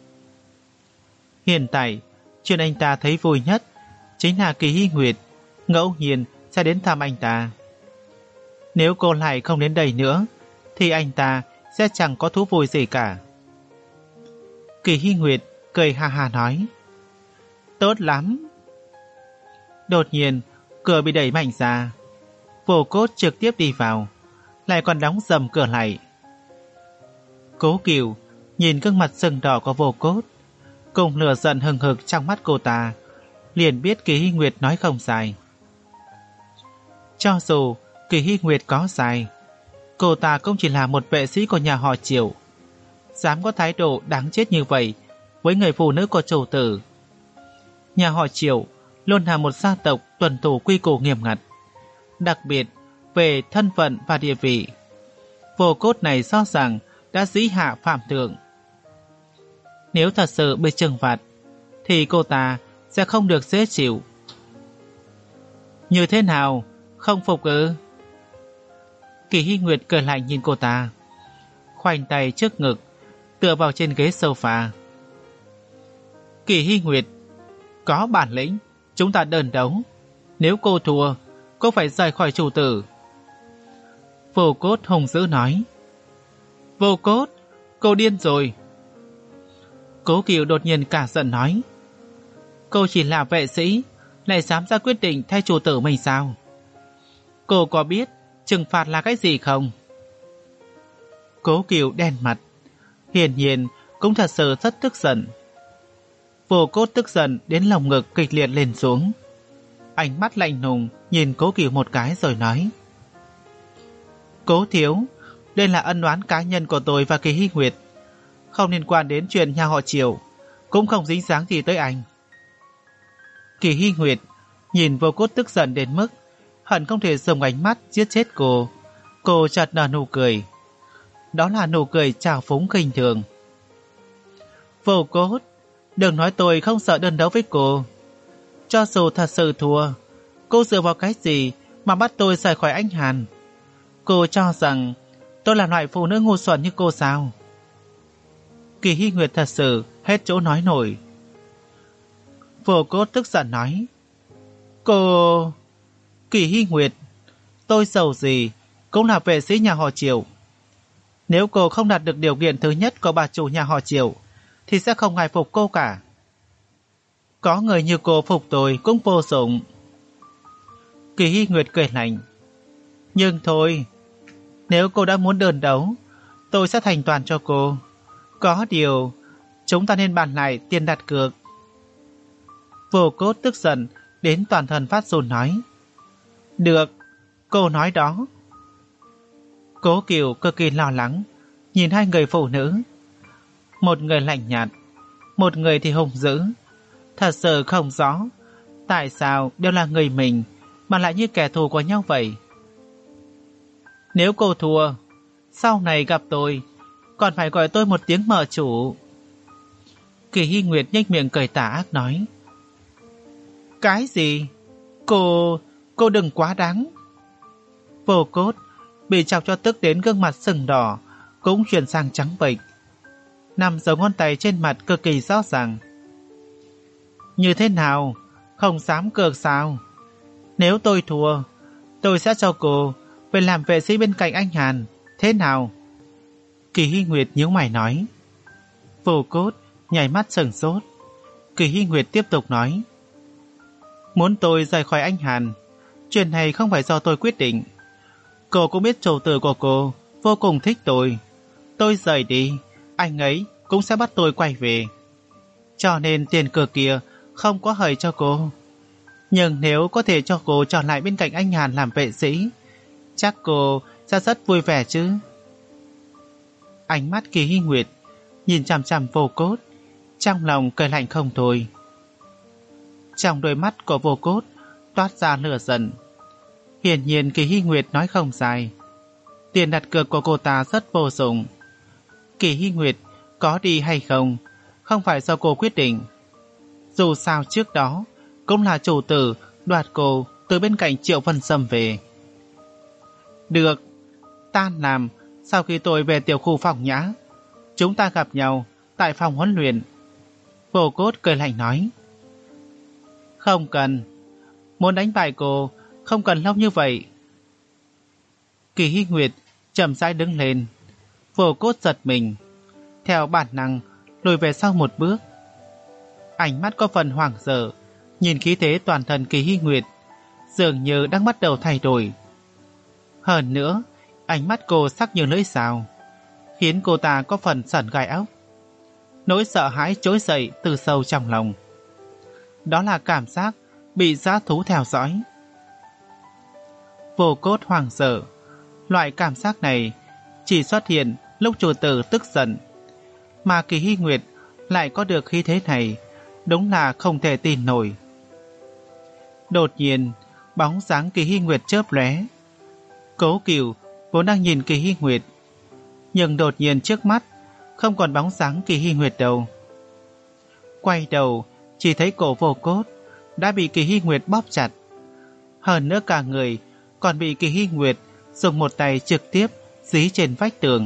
A: Hiện tại chuyện anh ta thấy vui nhất chính là Kỳ Hy Nguyệt ngẫu nhiên sẽ đến thăm anh ta. Nếu cô lại không đến đây nữa thì anh ta sẽ chẳng có thú vui gì cả. Kỳ Hy Nguyệt cười ha ha nói: Tốt lắm. Đột nhiên cửa bị đẩy mạnh ra, Vô Cốt trực tiếp đi vào, lại còn đóng dầm cửa lại. Cố Cửu nhìn gương mặt sưng đỏ của Vô Cốt cùng lửa giận hừng hực trong mắt cô ta, liền biết Kỳ Hy Nguyệt nói không sai. Cho dù Kỳ Hy Nguyệt có sai, cô ta cũng chỉ là một vệ sĩ của nhà họ Triệu, dám có thái độ đáng chết như vậy với người phụ nữ của chủ tử. Nhà họ Triệu luôn là một gia tộc tuân thủ quy củ nghiêm ngặt, đặc biệt về thân phận và địa vị. Vô Cốt này rõ ràng đã dĩ hạ phạm thượng. Nếu thật sự bị trừng phạt thì cô ta sẽ không được dễ chịu. Như thế nào, không phục ư? Kỳ Hy Nguyệt cười lạnh nhìn cô ta, khoanh tay trước ngực tựa vào trên ghế sofa. Kỳ Hy Nguyệt, có bản lĩnh chúng ta đơn đấu, nếu cô thua cô phải rời khỏi chủ tử. Vô Cốt hùng dữ nói. Vô Cốt, cô điên rồi. Cố Cửu đột nhiên cả giận nói: Cô chỉ là vệ sĩ, lại dám ra quyết định thay chủ tử mình sao? Cô có biết trừng phạt là cái gì không? Cố Cửu đen mặt, hiển nhiên cũng thật sự rất tức giận. Vô Cốt tức giận đến lồng ngực kịch liệt lên xuống, ánh mắt lạnh lùng nhìn Cố Cửu một cái rồi nói: Cố thiếu, đây là ân oán cá nhân của tôi và Kỳ Hy Nguyệt, không liên quan đến chuyện nhà họ Triệu, cũng không dính dáng gì tới anh. Kỳ Hy Nguyệt nhìn Vô Cốt tức giận đến mức hận không thể dùng ánh mắt giết chết cô. Cô chợt nở nụ cười, đó là nụ cười trào phúng khinh thường. Vô Cốt, đừng nói tôi không sợ đơn đấu với cô. Cho dù thật sự thua, cô dựa vào cái gì mà bắt tôi rời khỏi anh Hàn? Cô cho rằng tôi là loại phụ nữ ngu xuẩn như cô sao? Kỳ Hy Nguyệt thật sự hết chỗ nói nổi. Vô Cốt tức giận nói: Cô... Kỳ Hy Nguyệt, tôi giàu gì cũng là vệ sĩ nhà họ Triệu. Nếu cô không đạt được điều kiện thứ nhất của bà chủ nhà họ Triệu thì sẽ không ai phục cô cả. Có người như cô phục tôi cũng vô dụng. Kỳ Hy Nguyệt cười lạnh: Nhưng thôi, nếu cô đã muốn đơn đấu, tôi sẽ thành toàn cho cô. Có điều, chúng ta nên bàn lại tiền đặt cược. Vô Cốt tức giận đến toàn thân phát run nói: Được, Cô nói đó. Cố Kiều cực kỳ lo lắng, nhìn hai người phụ nữ. Một người lạnh nhạt, một người thì hung dữ. Thật sự không rõ tại sao đều là người mình mà lại như kẻ thù của nhau vậy. Nếu cô thua, sau này gặp tôi còn phải gọi tôi một tiếng mợ chủ. Kỳ Hy Nguyệt nhếch miệng cười tà ác nói. Cái gì? Cô... cô đừng quá đáng. Vô Cốt bị chọc cho tức đến gương mặt sừng đỏ cũng chuyển sang trắng bệch, nằm dấu ngón tay trên mặt cực kỳ rõ ràng. Như thế nào? Không dám cược sao? Nếu tôi thua, tôi sẽ cho cô về làm vệ sĩ bên cạnh anh Hàn. Thế nào? Kỳ Hy Nguyệt nhíu mày nói. Vô Cốt nhảy mắt sừng sốt. Kỳ Hy Nguyệt tiếp tục nói. Muốn tôi rời khỏi anh Hàn, chuyện này không phải do tôi quyết định. Cô cũng biết chủ tử của cô vô cùng thích tôi. Tôi rời đi, anh ấy cũng sẽ bắt tôi quay về. Cho nên tiền cược kia không có hời cho cô. Nhưng nếu có thể cho cô trở lại bên cạnh anh Hàn làm vệ sĩ, chắc cô sẽ rất vui vẻ chứ. Ánh mắt Kỳ Hy Nguyệt nhìn chằm chằm Vô Cốt, trong lòng cười lạnh không thôi. Trong đôi mắt của Vô Cốt toát ra lửa giận. Hiển nhiên Kỳ Hy Nguyệt nói không sai. Tiền đặt cược của cô ta rất vô dụng. Kỳ Hy Nguyệt có đi hay không không phải do cô quyết định. Dù sao trước đó cũng là chủ tử đoạt cô từ bên cạnh Triệu Vân Sâm về. Được, tan làm. Sau khi tôi về tiểu khu phòng nhã, chúng ta gặp nhau tại phòng huấn luyện. Vô Cốt cười lạnh nói. Không cần. Muốn đánh bại cô không cần lâu như vậy. Kỳ Hy Nguyệt chậm rãi đứng lên. Vô Cốt giật mình, theo bản năng lùi về sau một bước. Ánh mắt có phần hoảng sợ nhìn khí thế toàn thân Kỳ Hy Nguyệt, dường như đang bắt đầu thay đổi. Hơn nữa, ánh mắt cô sắc như lưỡi dao, khiến cô ta có phần sởn gai óc. Nỗi sợ hãi trỗi dậy từ sâu trong lòng. Đó là cảm giác bị dã thú theo dõi. Vô Cốt hoảng sợ. Loại cảm giác này chỉ xuất hiện lúc chủ tử tức giận, mà Kỳ Hy Nguyệt lại có được khí thế này, đúng là không thể tin nổi. Đột nhiên, bóng dáng Kỳ Hy Nguyệt chớp lóe. Cố Cửu vốn đang nhìn Kỳ Hy Nguyệt, nhưng đột nhiên trước mắt không còn bóng dáng Kỳ Hy Nguyệt đâu. Quay đầu, chỉ thấy cổ Vô Cốt đã bị Kỳ Hy Nguyệt bóp chặt. Hơn nữa cả người còn bị Kỳ Hy Nguyệt dùng một tay trực tiếp dí trên vách tường.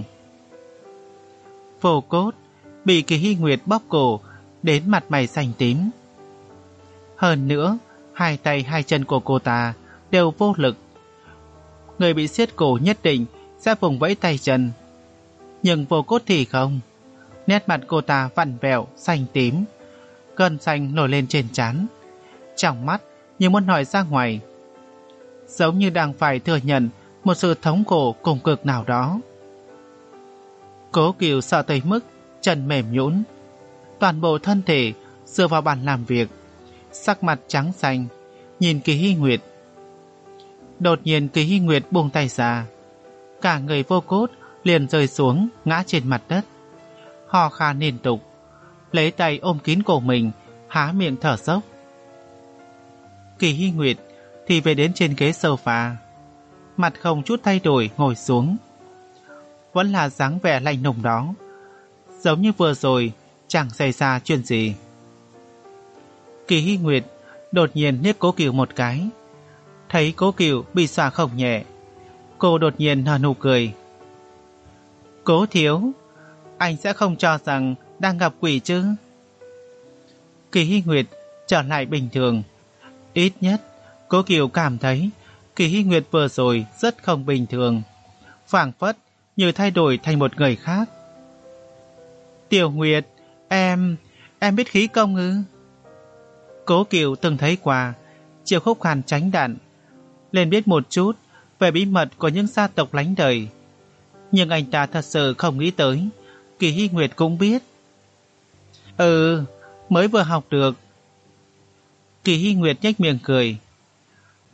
A: Vô Cốt bị Kỳ Hy Nguyệt bóp cổ đến mặt mày xanh tím. Hơn nữa, hai tay hai chân của cô ta đều vô lực. Người bị siết cổ nhất định sẽ vùng vẫy tay chân, nhưng Vô Cốt thì không. Nét mặt cô ta vặn vẹo xanh tím, gân xanh nổi lên trên trán, trong mắt như muốn hỏi ra ngoài, giống như đang phải thừa nhận một sự thống khổ cùng cực nào đó. Cố Kiều sợ tới mức chân mềm nhũn, toàn bộ thân thể dựa vào bàn làm việc, sắc mặt trắng xanh nhìn Kỳ Hy Nguyệt. Đột nhiên Kỳ Hy Nguyệt buông tay ra, cả người Vô Cốt liền rơi xuống ngã trên mặt đất, ho khan liên tục, lấy tay ôm kín cổ mình, há miệng thở dốc. Kỳ Hy Nguyệt thì về đến trên ghế sofa, mặt không chút thay đổi ngồi xuống, vẫn là dáng vẻ lạnh lùng đó, giống như vừa rồi chẳng xảy ra chuyện gì. Kỳ Hy Nguyệt đột nhiên liếc Cố Cửu một cái, thấy Cố Cửu bị xòa không nhẹ, cô đột nhiên nở nụ cười. Cố thiếu, anh sẽ không cho rằng đang gặp quỷ chứ? Kỳ Hy Nguyệt trở lại bình thường. Ít nhất Cố Cửu cảm thấy Kỳ Hy Nguyệt vừa rồi rất không bình thường, phảng phất như thay đổi thành một người khác. Tiểu Nguyệt, em, em biết khí công ư? Cố Cửu từng thấy qua Triệu Khúc Hàn tránh đạn, nên biết một chút về bí mật của những gia tộc lánh đời. Nhưng anh ta thật sự không nghĩ tới Kỳ Hy Nguyệt cũng biết. Ừ, mới vừa học được. Kỳ Hy Nguyệt nhếch miệng cười.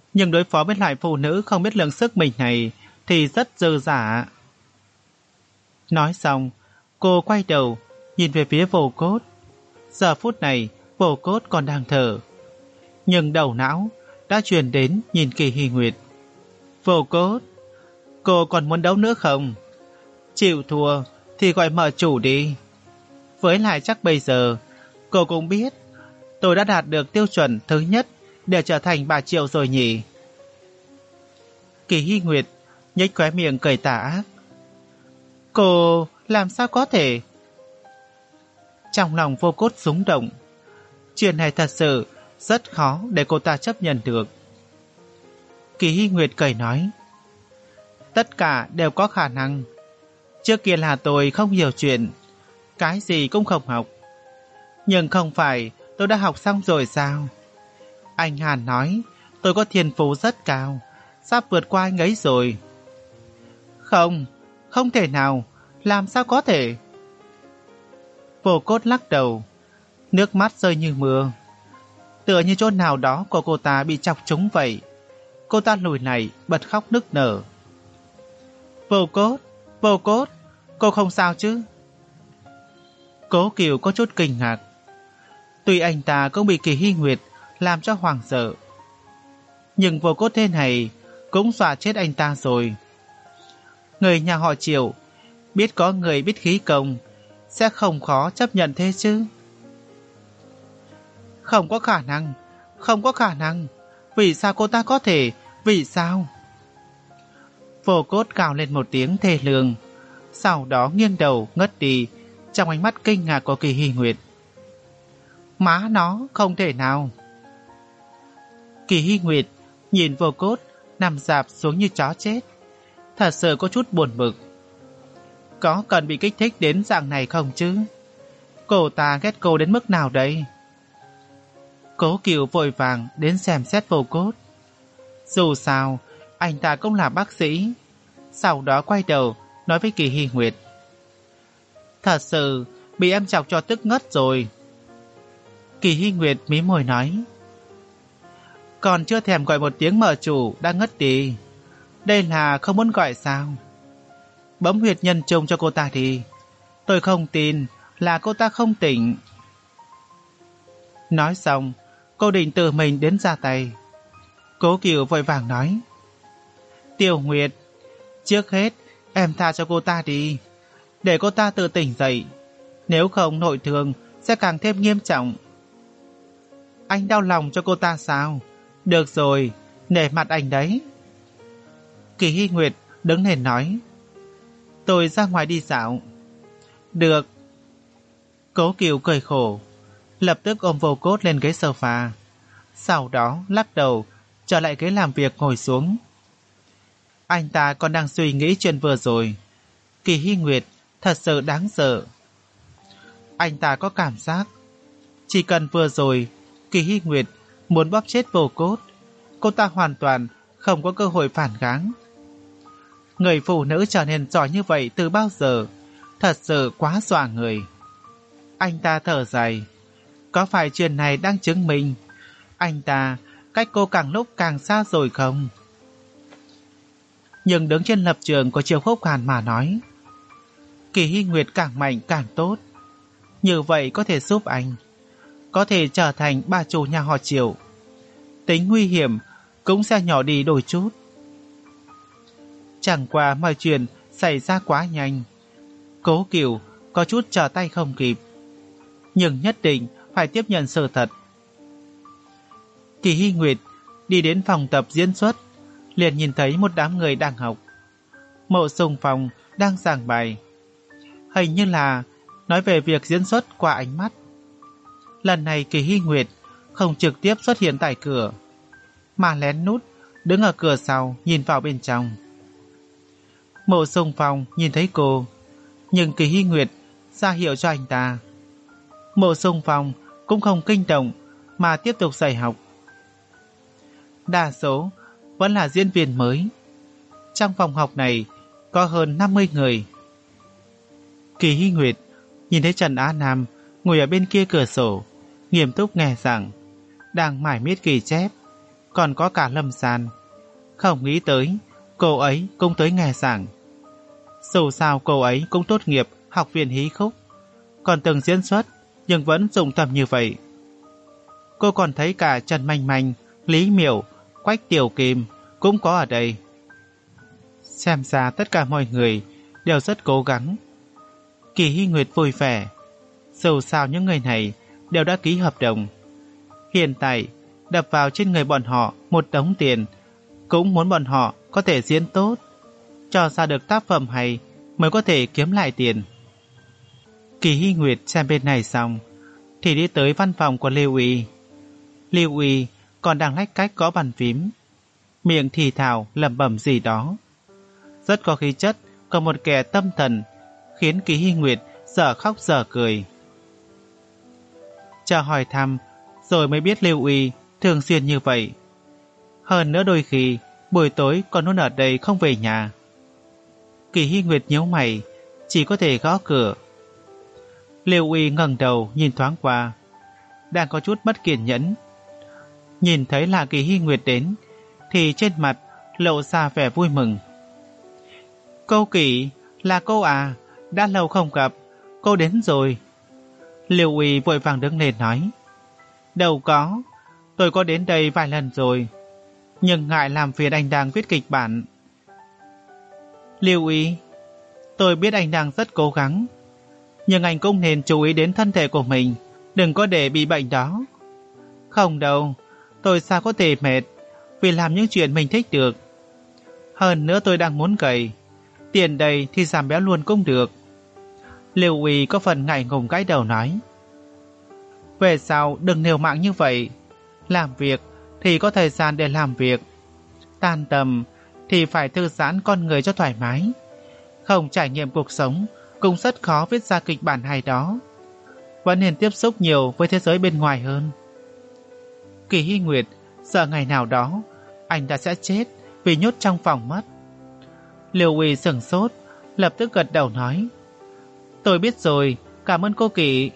A: Nhưng đối phó với loại phụ nữ không biết lượng sức mình này thì rất dư dả. Nói xong, cô quay đầu, nhìn về phía Vô Cốt. Giờ phút này, Vô Cốt còn đang thở. Nhưng đầu não đã truyền đến nhìn Kỳ Hy Nguyệt. Vô Cốt, cô còn muốn đấu nữa không? Chịu thua thì gọi mở chủ đi. Với lại chắc bây giờ, cô cũng biết tôi đã đạt được tiêu chuẩn thứ nhất để trở thành bà Triệu rồi nhỉ? Kỳ Hy Nguyệt nhếch khóe miệng cười tà ác. Cô làm sao có thể? Trong lòng Vô Cốt rúng động. Chuyện này thật sự rất khó để cô ta chấp nhận được. Kỳ Hy Nguyệt cười nói. Tất cả đều có khả năng. Trước kia là tôi không hiểu chuyện, cái gì cũng không học. Nhưng không phải tôi đã học xong rồi sao? Anh Hàn nói tôi có thiên phú rất cao, sắp vượt qua anh ấy rồi. Không, không thể nào, làm sao có thể? Vô Cốt lắc đầu, nước mắt rơi như mưa. Tựa như chỗ nào đó của cô ta bị chọc trúng vậy. Cô ta lùi lại bật khóc nức nở. Vô Cốt, Vô Cốt, cô không sao chứ? Cố Kiều có chút kinh ngạc. Tuy anh ta cũng bị Kỳ Hy Nguyệt làm cho hoảng sợ, nhưng Vô Cốt thế này cũng dọa chết anh ta rồi. Người nhà họ Triệu biết có người biết khí công sẽ không khó chấp nhận thế chứ. Không có khả năng, không có khả năng. Vì sao cô ta có thể? Vì sao? Vô Cốt gào lên một tiếng thê lương, sau đó nghiêng đầu ngất đi trong ánh mắt kinh ngạc của Kỳ Hy Nguyệt. Má nó, không thể nào. Kỳ Hy Nguyệt nhìn Vô Cốt nằm rạp xuống như chó chết, thật sự có chút buồn bực. Có cần bị kích thích đến dạng này không chứ? Cô ta ghét cô đến mức nào đây? Cố Kiều vội vàng đến xem xét Vô Cốt. Dù sao, anh ta cũng là bác sĩ. Sau đó quay đầu nói với Kỳ Hy Nguyệt. Thật sự bị em chọc cho tức ngất rồi. Kỳ Hy Nguyệt mí môi nói. Còn chưa thèm gọi một tiếng mở chủ đã ngất đi. Đây là không muốn gọi sao? Bấm huyệt nhân trung cho cô ta đi. Tôi không tin là cô ta không tỉnh. Nói xong, cô định tự mình đến ra tay. Cố Kiều vội vàng nói. Tiểu Nguyệt, trước hết em tha cho cô ta đi, để cô ta tự tỉnh dậy. Nếu không nội thương sẽ càng thêm nghiêm trọng. Anh đau lòng cho cô ta sao? Được rồi, nể mặt anh đấy. Kỳ Hy Nguyệt đứng lên nói. Tôi ra ngoài đi dạo. Được. Cố Kiều cười khổ, lập tức ôm Vô Cốt lên ghế sofa, sau đó lắc đầu trở lại ghế làm việc ngồi xuống. Anh ta còn đang suy nghĩ chuyện vừa rồi. Kỳ Hy Nguyệt thật sự đáng sợ. Anh ta có cảm giác chỉ cần vừa rồi Kỳ Hy Nguyệt muốn bóp chết Vô Cốt, cô ta hoàn toàn không có cơ hội phản kháng. Người phụ nữ trở nên giỏi như vậy từ bao giờ? Thật sự quá dọa người. Anh ta thở dài. Có phải chuyện này đang chứng minh anh ta cách cô càng lúc càng xa rồi không? Nhưng đứng trên lập trường của Triệu Khúc Hàn mà nói, Kỳ Hy Nguyệt càng mạnh càng tốt. Như vậy có thể giúp anh, có thể trở thành bà chủ nhà họ Triệu. Tính nguy hiểm cũng sẽ nhỏ đi đôi chút. Chẳng qua mọi chuyện xảy ra quá nhanh, Cố Kiều có chút trở tay không kịp, nhưng nhất định phải tiếp nhận sự thật. Kỳ Hy Nguyệt đi đến phòng tập diễn xuất, liền nhìn thấy một đám người đang học. Mộ Sùng Phong đang giảng bài, hình như là nói về việc diễn xuất qua ánh mắt. Lần này Kỳ Hy Nguyệt không trực tiếp xuất hiện tại cửa, mà lén nút đứng ở cửa sau nhìn vào bên trong. Mộ Sùng Phong nhìn thấy cô, nhưng Kỳ Hy Nguyệt ra hiệu cho anh ta. Mộ Sùng Phong cũng không kinh động mà tiếp tục dạy học. Đa số vẫn là diễn viên mới. Trong phòng học này có hơn năm mươi người. Kỳ Hy Nguyệt nhìn thấy Trần Á Nam ngồi ở bên kia cửa sổ, nghiêm túc nghe giảng, đang mải miết ghi chép. còn có cả Lâm San. Không nghĩ tới, cô ấy cũng tới nghe giảng. Dù sao cô ấy cũng tốt nghiệp học viện hí khúc, còn từng diễn xuất nhưng vẫn dụng tâm như vậy. Cô còn thấy cả Trần Manh Manh, Lý Miểu, Quách Tiểu Kim cũng có ở đây. Xem ra tất cả mọi người đều rất cố gắng. Kỳ Hy Nguyệt vui vẻ. Dù sao những người này đều đã ký hợp đồng. Hiện tại đập vào trên người bọn họ một đống tiền, cũng muốn bọn họ có thể diễn tốt, cho ra được tác phẩm hay mới có thể kiếm lại tiền. Kỳ Hy Nguyệt xem bên này xong thì đi tới văn phòng của Lưu Uy. Lưu Uy còn đang lách cách gõ bàn phím, miệng thì thào lẩm bẩm gì đó, rất có khí chất của một kẻ tâm thần, khiến Kỳ Hy Nguyệt dở khóc dở cười. Chờ hỏi thăm rồi mới biết Lưu Uy thường xuyên như vậy. Hơn nữa đôi khi buổi tối còn luôn ở đây không về nhà. Kỳ Hy Nguyệt nhíu mày, chỉ có thể gõ cửa. Lưu Uy ngẩng đầu nhìn thoáng qua, đang có chút mất kiên nhẫn. Nhìn thấy là Kỳ Hy Nguyệt đến thì trên mặt lộ ra vẻ vui mừng. Cô Kỳ, là cô à, đã lâu không gặp, cô đến rồi. Lưu Uy vội vàng đứng lên nói. Đâu có, tôi có đến đây vài lần rồi, nhưng ngại làm phiền anh đang viết kịch bản. Lưu Uy, tôi biết anh đang rất cố gắng, nhưng anh cũng nên chú ý đến thân thể của mình, đừng có để bị bệnh đó. Không đâu, tôi sao có thể mệt vì làm những chuyện mình thích được. Hơn nữa tôi đang muốn gầy, tiền đầy thì giảm béo luôn cũng được. Lưu Uy có phần ngại ngùng gãi đầu nói. Về sau đừng liều mạng như vậy, làm việc thì có thời gian để làm việc, tan tầm thì phải thư giãn con người cho thoải mái. Không trải nghiệm cuộc sống cũng rất khó viết ra kịch bản hay đó. Vẫn nên tiếp xúc nhiều với thế giới bên ngoài hơn. Kỳ Hy Nguyệt sợ ngày nào đó anh ta sẽ chết vì nhốt trong phòng mất. Lưu Uy sửng sốt, lập tức gật đầu nói. Tôi biết rồi, cảm ơn cô Kỳ.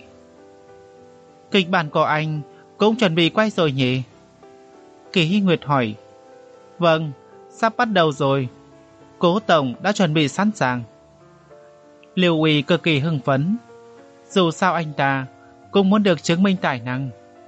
A: Kịch bản của anh cũng chuẩn bị quay rồi nhỉ? Kỳ Hy Nguyệt hỏi. Vâng, sắp bắt đầu rồi. Cố tổng đã chuẩn bị sẵn sàng. Lưu Uy cực kỳ hưng phấn. Dù sao anh ta cũng muốn được chứng minh tài năng.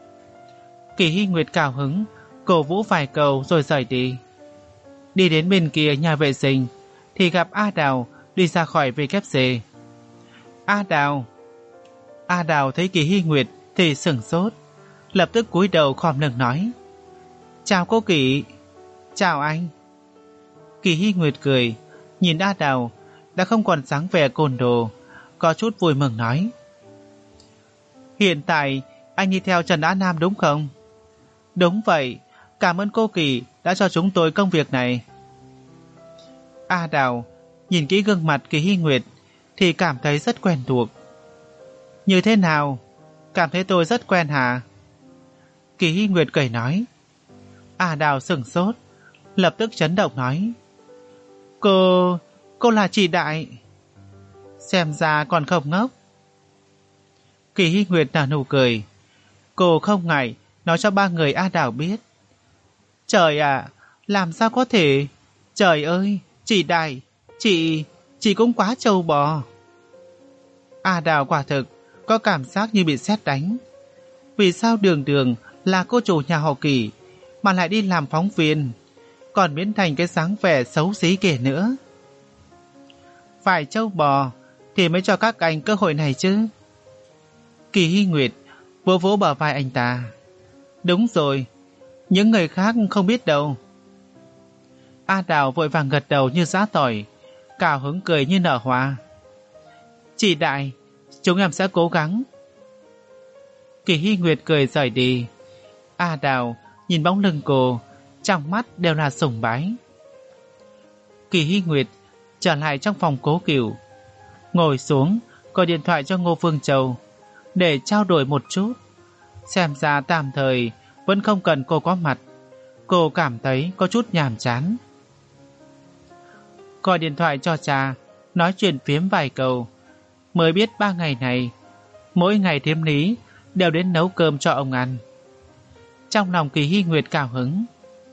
A: Kỳ Hy Nguyệt cao hứng, cổ vũ vài câu rồi rời đi. Đi đến bên kia nhà vệ sinh thì gặp A Đào đi ra khỏi vê kép xê. A Đào. A Đào thấy Kỳ Hy Nguyệt thì sửng sốt, lập tức cúi đầu khom lưng nói. Chào cô Kỳ. Chào anh. Kỳ Hy Nguyệt cười, nhìn A Đào đã không còn dáng vẻ côn đồ, có chút vui mừng nói. Hiện tại anh đi theo Trần Á Nam đúng không? Đúng vậy, cảm ơn cô Kỳ đã cho chúng tôi công việc này. A Đào nhìn kỹ gương mặt Kỳ Hy Nguyệt thì cảm thấy rất quen thuộc. Như thế nào? Cảm thấy tôi rất quen hả? Kỳ Hy Nguyệt cười nói. A Đào sửng sốt, lập tức chấn động nói. Cô... cô là chị Đại. Xem ra còn không ngốc. Kỳ Hy Nguyệt nở nụ cười. Cô không ngại nói cho ba người A Đào biết. Trời ạ, làm sao có thể? Trời ơi, chị Đại, chị... chị cũng quá trâu bò. A Đào quả thực có cảm giác như bị sét đánh. Vì sao đường đường là cô chủ nhà họ Kỳ mà lại đi làm phóng viên, còn biến thành cái dáng vẻ xấu xí kìa nữa? Phải trâu bò thì mới cho các anh cơ hội này chứ. Kỳ Hy Nguyệt vỗ vỗ bờ vai anh ta. Đúng rồi, những người khác không biết đâu. A Đào vội vàng gật đầu như giã tỏi, cao hứng cười như nở hoa. Chị Đại, chúng em sẽ cố gắng. Kỳ Hy Nguyệt cười rời đi. A Đào nhìn bóng lưng cô, trong mắt đều là sùng bái. Kỳ Hy Nguyệt trở lại trong phòng Cố Cửu, ngồi xuống gọi điện thoại cho Ngô Phương Châu để trao đổi một chút. Xem ra tạm thời vẫn không cần cô có mặt. Cô cảm thấy có chút nhàm chán. Gọi điện thoại cho cha, nói chuyện phiếm vài câu, mới biết ba ngày này mỗi ngày Thiếm Lý đều đến nấu cơm cho ông ăn. Trong lòng Kỳ Hy Nguyệt cao hứng.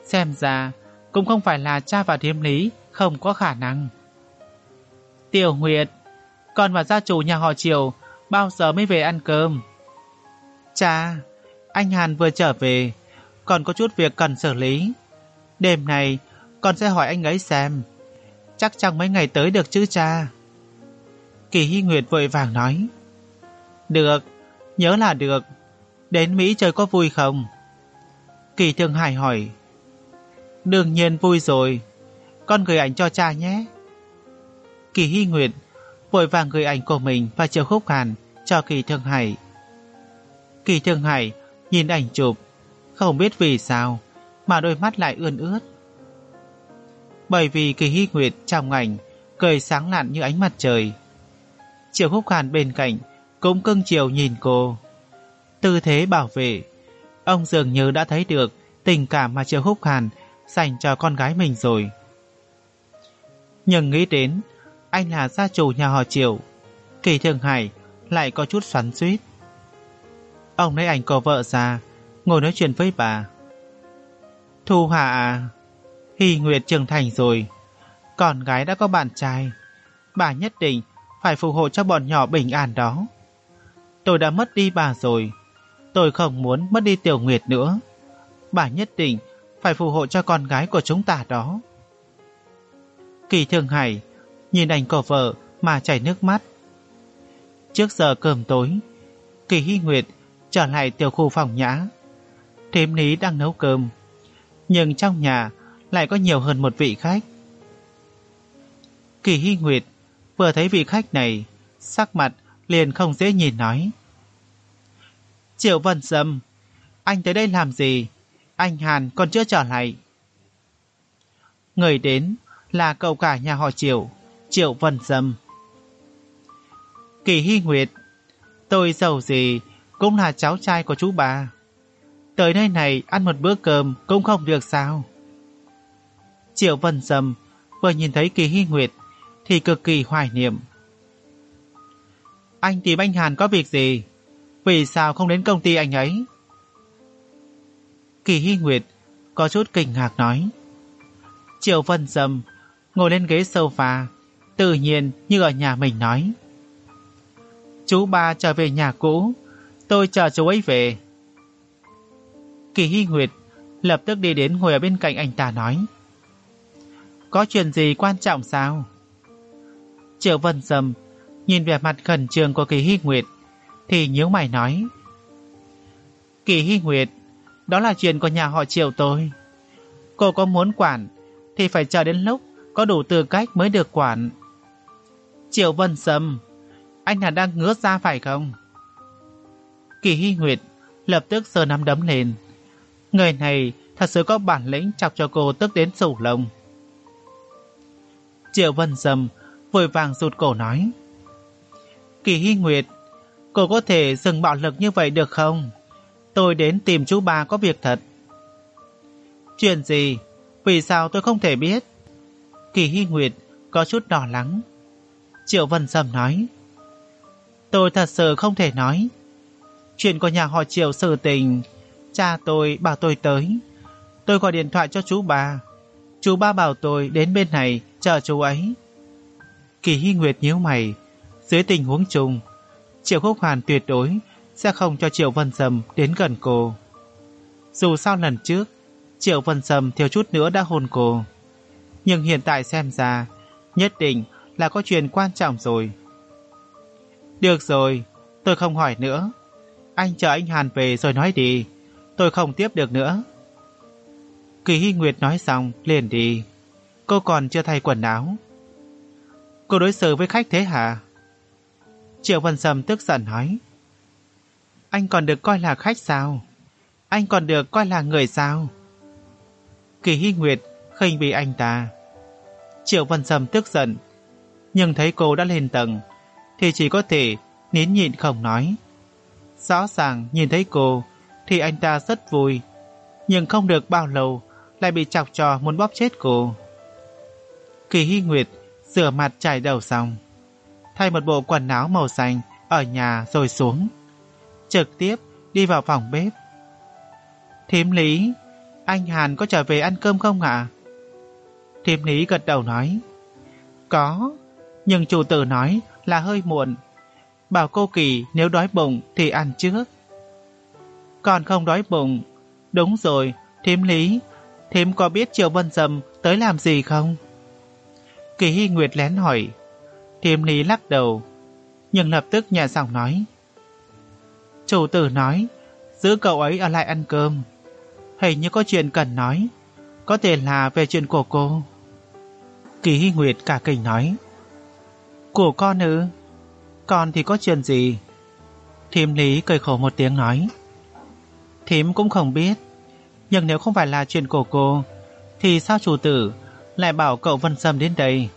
A: Xem ra cũng không phải là cha và thím Lý không có khả năng. Tiểu Nguyệt, con và gia chủ nhà họ Triệu bao giờ mới về ăn cơm? Cha, anh Hàn vừa trở về, còn có chút việc cần xử lý. Đêm này con sẽ hỏi anh ấy xem. Chắc trong mấy ngày tới được chứ cha? Kỳ Hy Nguyệt vội vàng nói. Được, nhớ là được. Đến Mỹ chơi có vui không? Kỳ Thương Hải hỏi. Đương nhiên vui rồi. Con gửi ảnh cho cha nhé. Kỳ Hy Nguyệt vội vàng gửi ảnh của mình và Triệu Khúc Hàn cho Kỳ Thương Hải. Kỳ Thương Hải nhìn ảnh chụp, không biết vì sao mà đôi mắt lại ươn ướt. Bởi vì Kỳ Hy Nguyệt trong ảnh cười sáng lạn như ánh mặt trời. Triệu Khúc Hàn bên cạnh cũng cưng chiều nhìn cô. Tư thế bảo vệ, ông dường như đã thấy được tình cảm mà Triệu Khúc Hàn dành cho con gái mình rồi. Nhưng nghĩ đến anh là gia chủ nhà họ Triệu, Kỳ Thương Hải lại có chút xoắn xuýt. Ông lấy ảnh của vợ ra, ngồi nói chuyện với bà. Thu Hà à, Hy Nguyệt trưởng thành rồi, con gái đã có bạn trai, bà nhất định phải phù hộ cho bọn nhỏ bình an đó. Tôi đã mất đi bà rồi, tôi không muốn mất đi Tiểu Nguyệt nữa. Bà nhất định phải phù hộ cho con gái của chúng ta đó. Kỳ Thương Hải nhìn ảnh của vợ mà chảy nước mắt. Trước giờ cơm tối, Kỳ Hy Nguyệt trở lại tiểu khu phòng nhã. Thím Lý đang nấu cơm, nhưng trong nhà lại có nhiều hơn một vị khách. Kỳ Hy Nguyệt vừa thấy vị khách này, sắc mặt liền không dễ nhìn nói. Triệu Vân Sâm, anh tới đây làm gì? Anh Hàn còn chưa trở lại. Người đến là cậu cả nhà họ Triệu, Triệu Vân Sâm. Kỳ Hy Nguyệt, tôi giàu gì cũng là cháu trai của chú bà. Tới nơi này ăn một bữa cơm cũng không được sao? Triệu Vân Sâm vừa nhìn thấy Kỳ Hy Nguyệt thì cực kỳ hoài niệm. Anh tìm anh Hàn có việc gì? Vì sao không đến công ty anh ấy? Kỳ Hy Nguyệt có chút kinh ngạc nói. Triệu Vân Sâm ngồi lên ghế sofa, tự nhiên như ở nhà mình nói. Chú ba trở về nhà cũ, tôi chờ chú ấy về. Kỳ Hy Nguyệt lập tức đi đến ngồi ở bên cạnh anh ta nói. Có chuyện gì quan trọng sao? Triệu Vân Sâm nhìn vẻ mặt khẩn trương của Kỳ Hy Nguyệt thì nhíu mày nói. Kỳ Hy Nguyệt, đó là chuyện của nhà họ Triệu tôi. Cô có muốn quản thì phải chờ đến lúc có đủ tư cách mới được quản. Triệu Vân Sâm, anh là đang ngứa ra phải không? Kỳ Hy Nguyệt lập tức giơ nắm đấm lên. Người này thật sự có bản lĩnh chọc cho cô tức đến sù lông. Triệu Vân Sâm vội vàng rụt cổ nói. Kỳ Hy Nguyệt, cô có thể dừng bạo lực như vậy được không? Tôi đến tìm chú ba có việc thật. Chuyện gì? Vì sao tôi không thể biết? Kỳ Hy Nguyệt có chút đỏ lắng. Triệu Vân Sâm nói. Tôi thật sự không thể nói. Chuyện của nhà họ Triệu sự tình, cha tôi bảo tôi tới. Tôi gọi điện thoại cho chú ba. Chú ba bảo tôi đến bên này chờ chú ấy. Kỳ Hy Nguyệt nhíu mày. Dưới tình huống chung, Triệu Khúc Hàn tuyệt đối sẽ không cho Triệu Vân Sâm đến gần cô. Dù sao lần trước Triệu Vân Sâm thiếu chút nữa đã hôn cô, nhưng hiện tại xem ra nhất định là có chuyện quan trọng rồi. Được rồi, tôi không hỏi nữa. Anh chờ anh Hàn về rồi nói đi. Tôi không tiếp được nữa. Kỳ Hy Nguyệt nói xong liền đi. Cô còn chưa thay quần áo. Cô đối xử với khách thế hả? Triệu Vân Sâm tức giận nói. Anh còn được coi là khách sao? Anh còn được coi là người sao? Kỳ Hy Nguyệt khinh bỉ anh ta. Triệu Vân Sâm tức giận, nhưng thấy cô đã lên tầng thì chỉ có thể nín nhịn không nói. Rõ ràng nhìn thấy cô thì anh ta rất vui, nhưng không được bao lâu lại bị chọc trò muốn bóp chết cô. Kỳ Hy Nguyệt rửa mặt chải đầu xong, thay một bộ quần áo màu xanh ở nhà rồi xuống, trực tiếp đi vào phòng bếp. Thím Lý, Anh Hàn có trở về ăn cơm không ạ? Thiêm Lý gật đầu nói, có, nhưng chủ tử nói là hơi muộn. Bảo cô Kỳ nếu đói bụng thì ăn trước. Còn không đói bụng. Đúng rồi, Thiêm Lý, Thiêm có biết Triệu Vân Dâm tới làm gì không? Kỳ Hy Nguyệt lén hỏi. Thiêm Lý lắc đầu, nhưng lập tức nhẹ giọng nói, chủ tử nói giữ cậu ấy ở lại ăn cơm. Hình như có chuyện cần nói, có thể là về chuyện của cô. Kỳ Hy Nguyệt cả kinh nói, của con ư? Con thì có chuyện gì? Thiêm Lý cười khổ một tiếng nói, thím cũng không biết, nhưng nếu không phải là chuyện của cô thì sao chủ tử lại bảo cậu Vân Sâm đến đây?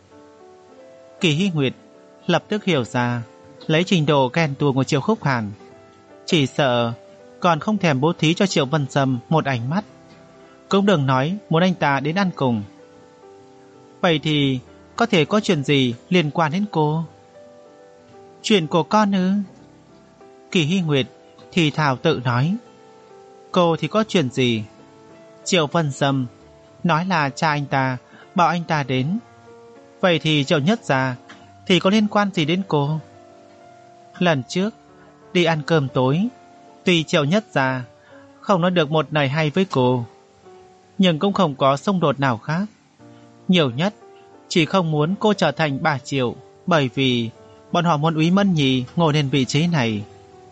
A: Kỳ Hy Nguyệt lập tức hiểu ra, lấy trình độ ghen tuông của Triệu Khúc Hàn, chỉ sợ còn không thèm bố thí cho Triệu Vân Sâm một ánh mắt, cũng đừng nói muốn anh ta đến ăn cùng. Vậy thì có thể có chuyện gì liên quan đến cô? Chuyện của con ư? Kỳ Hy Nguyệt thì thào tự nói, cô thì có chuyện gì? Triệu Vân Sâm nói là cha anh ta bảo anh ta đến. Vậy thì Triệu Nhất Gia thì có liên quan gì đến cô? Lần trước đi ăn cơm tối, tuy Triệu Nhất Gia không nói được một lời hay với cô, nhưng cũng không có xung đột nào khác. Nhiều nhất chỉ không muốn cô trở thành bà Triệu, bởi vì bọn họ muốn Úy Mẫn Nhi ngồi lên vị trí này.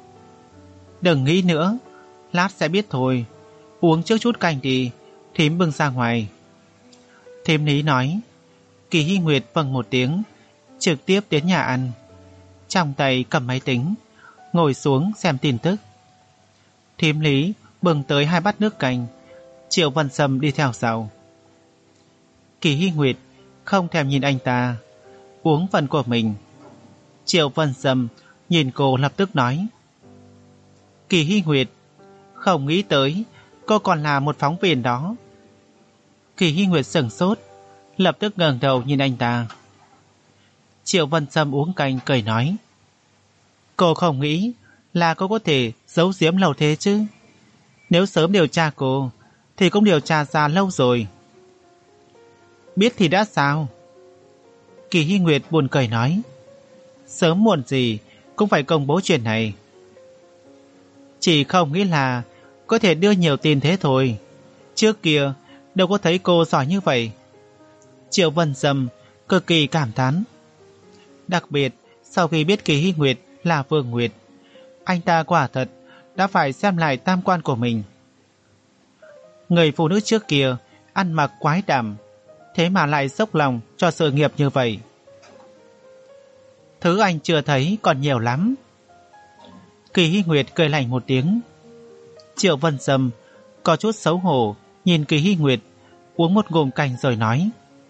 A: Đừng nghĩ nữa, lát sẽ biết thôi. Uống trước chút canh đi, thím bưng ra ngoài. Thím Lý nói. Kỳ Hy Nguyệt vâng một tiếng, trực tiếp đến nhà ăn, trong tay cầm máy tính, ngồi xuống xem tin tức. Thím Lý bưng tới hai bát nước canh, Triệu Vân Sâm đi theo sau. Kỳ Hy Nguyệt không thèm nhìn anh ta, uống phần của mình. Triệu Vân Sâm nhìn cô lập tức nói, Kỳ Hy Nguyệt, không nghĩ tới cô còn là một phóng viên đó. Kỳ Hy Nguyệt sửng sốt, lập tức ngẩng đầu nhìn anh ta. Triệu Vân Sâm uống canh cười nói, cô không nghĩ là cô có thể giấu giếm lâu thế chứ? Nếu sớm điều tra cô thì cũng điều tra ra lâu rồi. Biết thì đã sao? Kỳ Hy Nguyệt buồn cười nói, sớm muộn gì cũng phải công bố chuyện này. Chỉ không nghĩ là có thể đưa nhiều tin thế thôi. Trước kia đâu có thấy cô giỏi như vậy. Triệu Vân Sâm cực kỳ cảm thán. Đặc biệt sau khi biết Kỳ Hy Nguyệt là Vương Nguyệt, anh ta quả thật đã phải xem lại tam quan của mình. Người phụ nữ trước kia ăn mặc quái đản, thế mà lại dốc lòng cho sự nghiệp như vậy. Thứ anh chưa thấy còn nhiều lắm. Kỳ Hy Nguyệt cười lạnh một tiếng. Triệu Vân Sâm có chút xấu hổ nhìn Kỳ Hy Nguyệt uống một ngụm canh rồi nói,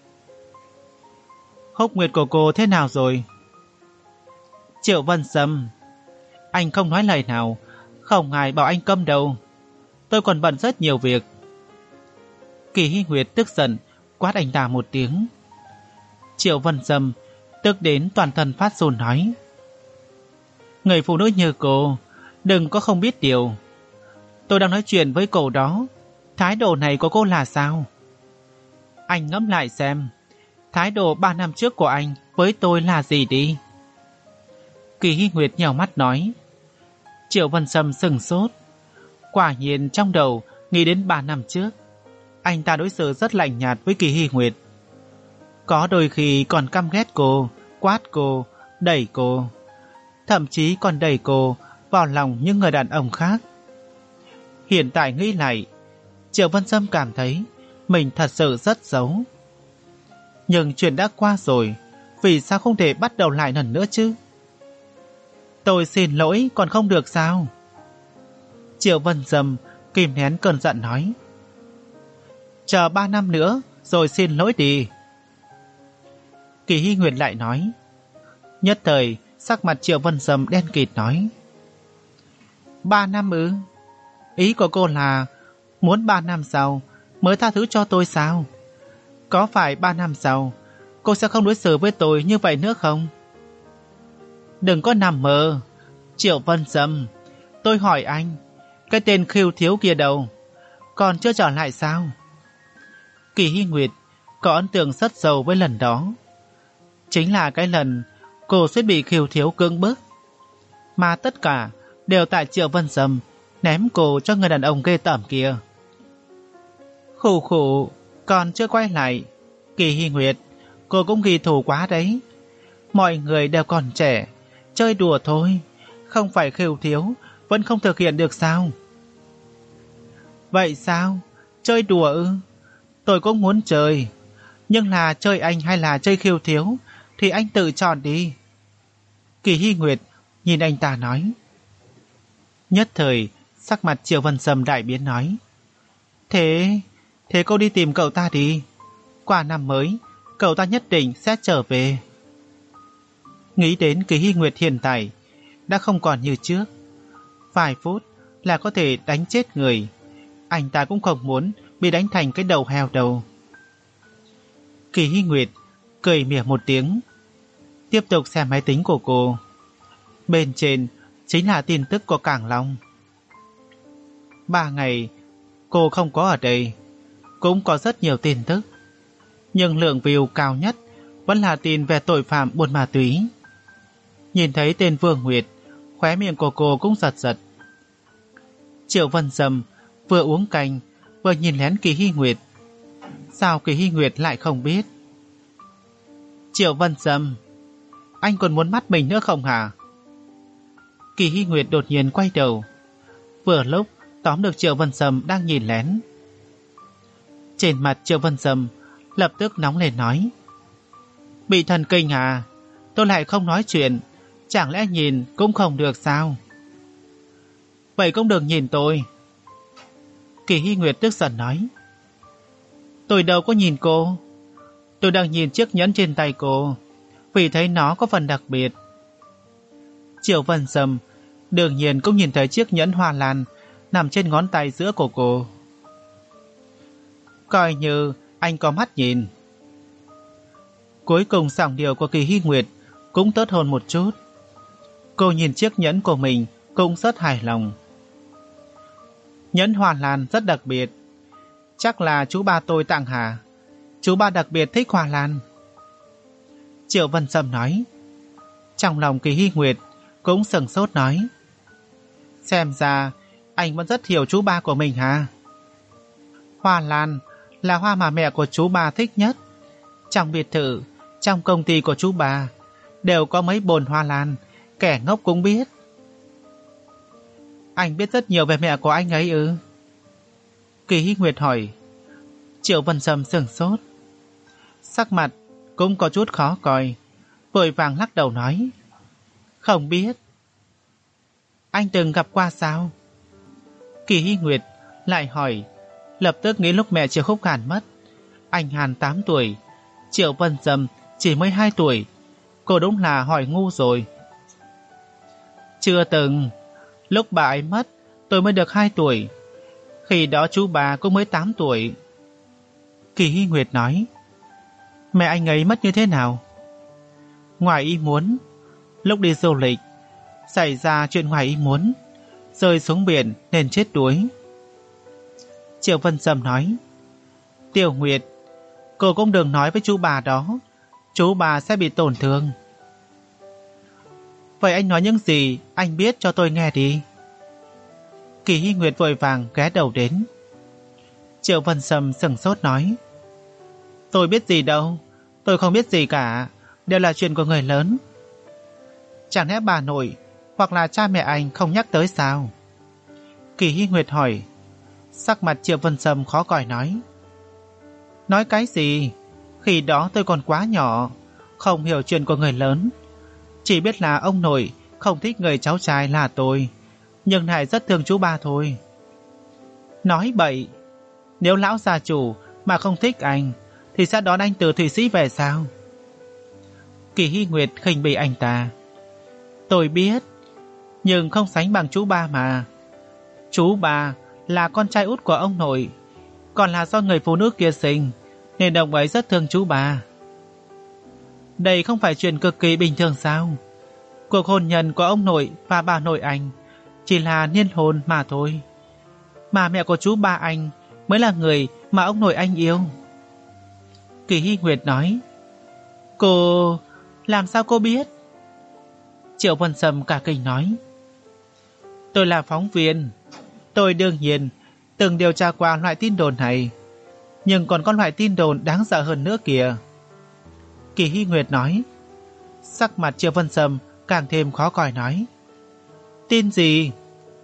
A: hốc nguyệt của cô thế nào rồi? Triệu Vân Sâm, anh không nói lời nào, không ai bảo anh câm đâu. Tôi còn bận rất nhiều việc. Kỳ Hy Nguyệt tức giận quát anh ta một tiếng. Triệu Vân Sâm tức đến toàn thân phát run nói, người phụ nữ như cô đừng có không biết điều. Tôi đang nói chuyện với cô đó, thái độ này của cô là sao? Anh ngẫm lại xem, thái độ ba năm trước của anh với tôi là gì đi? Kỳ Hy Nguyệt nhèo mắt nói. Triệu Vân Sâm sừng sốt. Quả nhiên trong đầu nghĩ đến ba năm trước, anh ta đối xử rất lạnh nhạt với Kỳ Hy Nguyệt. Có đôi khi còn căm ghét cô, quát cô, đẩy cô, thậm chí còn đẩy cô vào lòng những người đàn ông khác. Hiện tại nghĩ lại, Triệu Vân Sâm cảm thấy mình thật sự rất xấu. Nhưng chuyện đã qua rồi, vì sao không thể bắt đầu lại lần nữa chứ? Tôi xin lỗi còn không được sao? Triệu Vân Sâm kìm nén cơn giận nói. Chờ ba năm nữa rồi xin lỗi đi. Kỳ Hy Nguyệt lại nói. Nhất thời sắc mặt Triệu Vân Sâm đen kịt nói. Ba năm ư? Ý của cô là muốn ba năm sau mới tha thứ cho tôi sao? Có phải ba năm sau cô sẽ không đối xử với tôi như vậy nữa không? Đừng có nằm mơ. Triệu Vân Sâm, tôi hỏi anh, cái tên khiêu thiếu kia đâu? còn chưa trở lại sao? Kỳ Hy Nguyệt có ấn tượng rất sâu với lần đó. Chính là cái lần cô suýt bị Khiêu Thiếu cưỡng bức. Mà tất cả đều tại Triệu Vân Sâm ném cô cho người đàn ông ghê tởm kia. Khủ khủ, còn chưa quay lại. Kỳ Hy Nguyệt, cô cũng ghi thù quá đấy. Mọi người đều còn trẻ, chơi đùa thôi. Không phải Khiêu Thiếu vẫn không thực hiện được sao? Vậy sao? Chơi đùa ư? Tôi cũng muốn chơi. Nhưng là chơi anh hay là chơi Khiêu Thiếu thì anh tự chọn đi. Kỳ Hy Nguyệt nhìn anh ta nói. Nhất thời sắc mặt Triệu Vân Sâm đại biến nói. Thế, thế cô đi tìm cậu ta đi. Qua năm mới cậu ta nhất định sẽ trở về. Nghĩ đến Kỳ Hy Nguyệt hiện tại đã không còn như trước. Vài phút là có thể đánh chết người. Anh ta cũng không muốn bị đánh thành cái đầu heo đầu. Kỳ Hy Nguyệt cười mỉa một tiếng, tiếp tục xem máy tính của cô. Bên trên chính là tin tức của Cảng Long. Ba ngày cô không có ở đây, cũng có rất nhiều tin tức, nhưng lượng view cao nhất vẫn là tin về tội phạm buôn ma túy. Nhìn thấy tên Vương Nguyệt, khóe miệng của cô cũng giật giật. Triệu Vân Sâm vừa uống canh vừa nhìn lén Kỳ Hy Nguyệt. Sao Kỳ Hy Nguyệt lại không biết? Triệu Vân Sâm, anh còn muốn mắt mình nữa không hả? Kỳ Hy Nguyệt đột nhiên quay đầu, vừa lúc tóm được Triệu Vân Sâm đang nhìn lén. Trên mặt Triệu Vân Sâm lập tức nóng lên nói. Bị thần kinh à? Tôi lại không nói chuyện, chẳng lẽ nhìn cũng không được sao? Vậy cũng đừng nhìn tôi. Kỳ Hy Nguyệt tức giận nói. Tôi đâu có nhìn cô. Tôi đang nhìn chiếc nhẫn trên tay cô, vì thấy nó có phần đặc biệt. Triệu Vân Sâm đương nhiên cũng nhìn thấy chiếc nhẫn hoa lan nằm trên ngón tay giữa của cô. Coi như anh có mắt nhìn. Cuối cùng giọng điệu của Kỳ Hy Nguyệt cũng tốt hơn một chút. Cô nhìn chiếc nhẫn của mình cũng rất hài lòng. Nhẫn hoa lan rất đặc biệt, chắc là chú ba tôi tặng hả? Chú ba đặc biệt thích hoa lan. Triệu Vân Sâm nói. Trong lòng Kỳ Hy Nguyệt cũng sừng sốt nói. Xem ra anh vẫn rất hiểu chú ba của mình hả? Hoa lan là hoa mà mẹ của chú ba thích nhất. Trong biệt thự, trong công ty của chú ba đều có mấy bồn hoa lan, kẻ ngốc cũng biết. Anh biết rất nhiều về mẹ của anh ấy ư? Kỳ Hy Nguyệt hỏi. Triệu Vân Sâm sửng sốt, sắc mặt cũng có chút khó coi, vội vàng lắc đầu nói. Không biết. Anh từng gặp qua sao? Kỳ Hy Nguyệt lại hỏi, lập tức nghĩ lúc mẹ Triệu Khúc Hàn mất, anh Hàn tám tuổi, Triệu Vân Sâm chỉ mới hai tuổi. Cô đúng là hỏi ngu rồi. Chưa từng. Lúc bà ấy mất tôi mới được hai tuổi. Khi đó chú bà cũng mới tám tuổi. Kỳ Hy Nguyệt nói. Mẹ anh ấy mất như thế nào? Ngoài ý muốn. Lúc đi du lịch xảy ra chuyện ngoài ý muốn, rơi xuống biển nên chết đuối. Triệu Vân Sâm nói. Tiểu Nguyệt, cô cũng đừng nói với chú bà đó, chú bà sẽ bị tổn thương. Vậy anh nói những gì anh biết cho tôi nghe đi. Kỳ Hy Nguyệt vội vàng ghé đầu đến. Triệu Vân Sâm sửng sốt nói. Tôi biết gì đâu, tôi không biết gì cả, đều là chuyện của người lớn. Chẳng lẽ bà nội hoặc là cha mẹ anh không nhắc tới sao? Kỳ Hy Nguyệt hỏi. Sắc mặt Triệu Vân Sâm khó coi nói. Nói cái gì? Khi đó tôi còn quá nhỏ, không hiểu chuyện của người lớn. Chỉ biết là ông nội không thích người cháu trai là tôi, nhưng lại rất thương chú ba thôi. Nói bậy. Nếu lão gia chủ mà không thích anh thì sẽ đón anh từ Thụy Sĩ về sao? Kỳ Hy Nguyệt khinh bỉ anh ta. Tôi biết, nhưng không sánh bằng chú ba mà. Chú ba là con trai út của ông nội, còn là do người phụ nữ kia sinh, nên ông ấy rất thương chú ba. Đây không phải chuyện cực kỳ bình thường sao? Cuộc hôn nhân của ông nội và bà nội anh chỉ là niên hôn mà thôi. Mà mẹ của chú ba anh mới là người mà ông nội anh yêu. Kỳ Hy Nguyệt nói. Cô... làm sao cô biết? Triệu Vân Sâm cả kinh nói. Tôi là phóng viên. Tôi đương nhiên từng điều tra qua loại tin đồn này. Nhưng còn có loại tin đồn đáng sợ hơn nữa kìa. Kỳ Hy Nguyệt nói. Sắc mặt Triệu Vân Sâm càng thêm khó coi nói. Tin gì?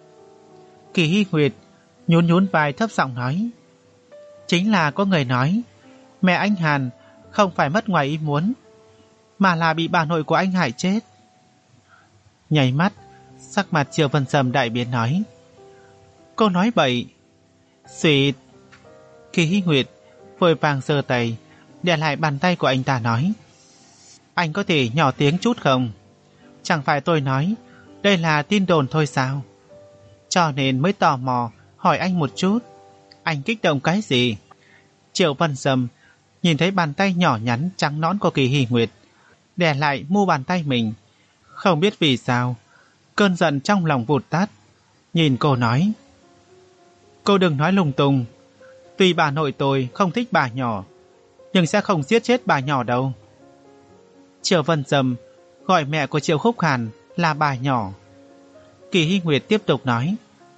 A: Kỳ Hy Nguyệt nhún nhún vai thấp giọng nói. Chính là có người nói mẹ anh Hàn không phải mất ngoài ý muốn, mà là bị bà nội của anh hại chết. Nhảy mắt, sắc mặt Triệu Vân Sâm đại biến nói. Cô nói bậy. Xuyệt. Kỳ Hy Nguyệt vội vàng giơ tay đè lại bàn tay của anh ta nói. Anh có thể nhỏ tiếng chút không? Chẳng phải tôi nói đây là tin đồn thôi sao? Cho nên mới tò mò hỏi anh một chút. Anh kích động cái gì? Triệu Vân Sâm nhìn thấy bàn tay nhỏ nhắn trắng nõn của Kỳ Hy Nguyệt đè lại mu bàn tay mình, không biết vì sao cơn giận trong lòng vụt tắt. Nhìn cô nói. Cô đừng nói lung tung. Tuy bà nội tôi không thích bà nhỏ, nhưng sẽ không giết chết bà nhỏ đâu. Triệu Vân Sâm gọi mẹ của Triệu Khúc Hàn là bà nhỏ. Kỳ Hy Nguyệt tiếp tục nói.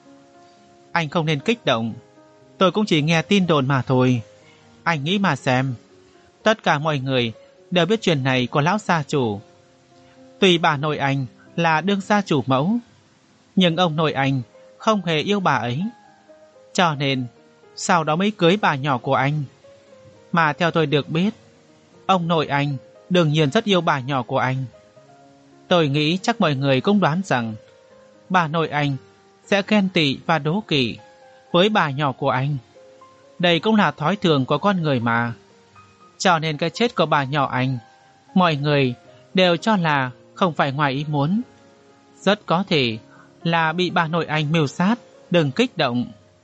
A: Anh không nên kích động. Tôi cũng chỉ nghe tin đồn mà thôi. Anh nghĩ mà xem. Tất cả mọi người đều biết chuyện này của lão gia chủ. Tuy bà nội anh là đương gia chủ mẫu, nhưng ông nội anh không hề yêu bà ấy. Cho nên sau đó mới cưới bà nhỏ của anh. Mà theo tôi được biết, ông nội anh đương nhiên rất yêu bà nhỏ của anh. Tôi nghĩ chắc mọi người cũng đoán rằng bà nội anh sẽ ghen tị và đố kỵ với bà nhỏ của anh. Đây cũng là thói thường của con người mà. Cho nên cái chết của bà nhỏ anh, mọi người đều cho là không phải ngoài ý muốn. Rất có thể là bị bà nội anh mưu sát. Đừng kích động.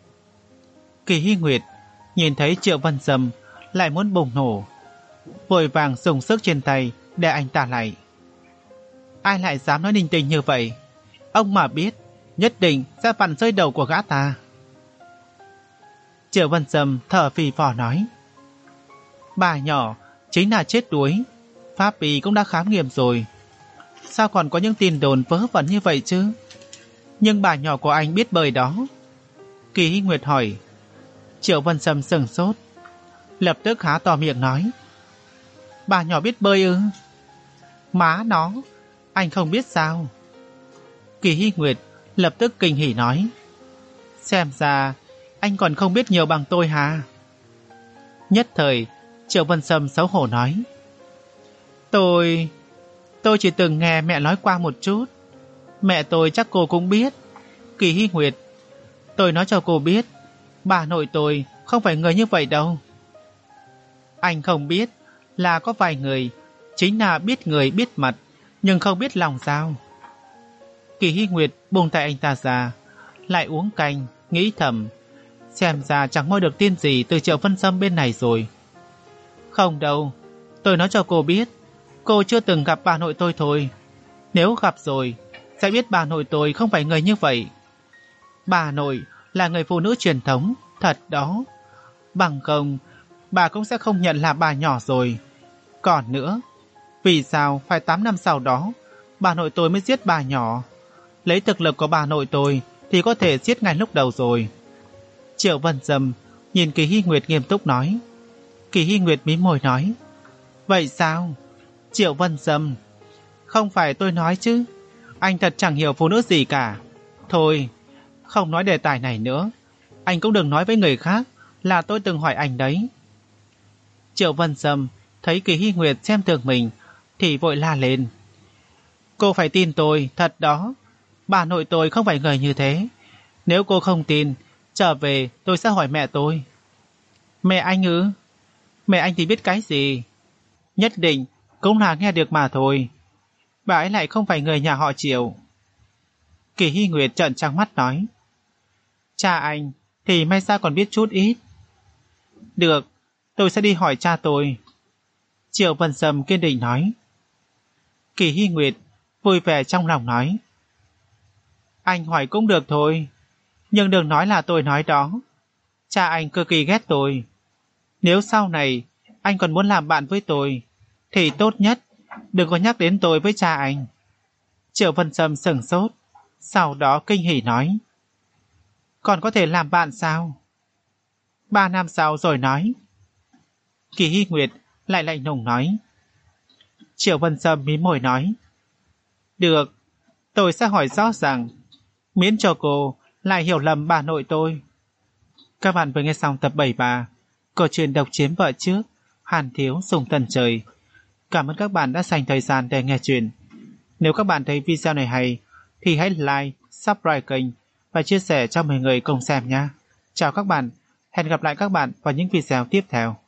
A: Kỳ Hy Nguyệt nhìn thấy Triệu Vân Sâm lại muốn bùng nổ, vội vàng dùng sức trên tay để anh ta lại. Ai lại dám nói linh tinh như vậy? Ông mà biết, nhất định sẽ vặn rơi đầu của gã ta. Triệu Vân Sâm thở phì phò nói. Bà nhỏ chính là chết đuối. Pháp y cũng đã khám nghiệm rồi. Sao còn có những tin đồn vớ vẩn như vậy chứ? Nhưng bà nhỏ của anh biết bơi đó. Kỳ Hy Nguyệt hỏi. Triệu Vân Sâm sừng sốt, lập tức há to miệng nói. Bà nhỏ biết bơi ư? Má nó, anh không biết sao? Kỳ Hy Nguyệt lập tức kinh hỉ nói. Xem ra anh còn không biết nhiều bằng tôi hả? Nhất thời Triệu Vân Sâm xấu hổ nói. Tôi... Tôi chỉ từng nghe mẹ nói qua một chút. Mẹ tôi chắc cô cũng biết. Kỳ Hy Nguyệt, tôi nói cho cô biết, bà nội tôi không phải người như vậy đâu. Anh không biết là có vài người chính là biết người biết mặt, nhưng không biết lòng sao? Kỳ Hy Nguyệt buông tay anh ta ra, lại uống canh, nghĩ thầm. Xem ra chẳng moi được tin gì từ Triệu Vân Sâm bên này rồi. Không đâu, tôi nói cho cô biết, cô chưa từng gặp bà nội tôi thôi. Nếu gặp rồi, sẽ biết bà nội tôi không phải người như vậy. Bà nội là người phụ nữ truyền thống, thật đó. Bằng không, bà cũng sẽ không nhận là bà nhỏ rồi. Còn nữa, vì sao phải tám năm sau đó bà nội tôi mới giết bà nhỏ? Lấy thực lực của bà nội tôi thì có thể giết ngay lúc đầu rồi. Triệu Vân Sâm nhìn Kỳ Hy Nguyệt nghiêm túc nói. Kỳ Hy Nguyệt mím môi nói. Vậy sao? Triệu Vân Sâm, không phải tôi nói chứ. Anh thật chẳng hiểu phụ nữ gì cả. Thôi, không nói đề tài này nữa. Anh cũng đừng nói với người khác là tôi từng hỏi anh đấy. Triệu Vân Sâm thấy Kỳ Hy Nguyệt xem thường mình thì vội la lên. Cô phải tin tôi, thật đó. Bà nội tôi không phải người như thế. Nếu cô không tin, trở về tôi sẽ hỏi mẹ tôi. Mẹ anh ư? Mẹ anh thì biết cái gì? Nhất định cũng là nghe được mà thôi. Bà ấy lại không phải người nhà họ Triệu. Kỳ Hy Nguyệt trợn trắng mắt nói. Cha anh thì may ra còn biết chút ít. Được, tôi sẽ đi hỏi cha tôi. Triệu Vân Sâm kiên định nói. Kỳ Hy Nguyệt vui vẻ trong lòng nói. Anh hỏi cũng được thôi, nhưng đừng nói là tôi nói đó. Cha anh cực kỳ ghét tôi. Nếu sau này anh còn muốn làm bạn với tôi, thì tốt nhất đừng có nhắc đến tôi với cha anh. Triệu Vân Sâm sửng sốt, sau đó kinh hỉ nói. Còn có thể làm bạn sao? Ba năm sau rồi nói. Kỳ Hy Nguyệt lại lạnh lùng nói. Triệu Vân Sâm mím môi nói. Được, tôi sẽ hỏi rõ ràng, miễn cho cô lại hiểu lầm bà nội tôi. Các bạn vừa nghe xong tập bảy mươi ba câu chuyện độc chiếm vợ trước, Hàn Thiếu Sùng Tần Trời. Cảm ơn các bạn đã dành thời gian để nghe chuyện. Nếu các bạn thấy video này hay thì hãy like, subscribe kênh và chia sẻ cho mọi người cùng xem nhé. Chào các bạn, hẹn gặp lại các bạn vào những video tiếp theo.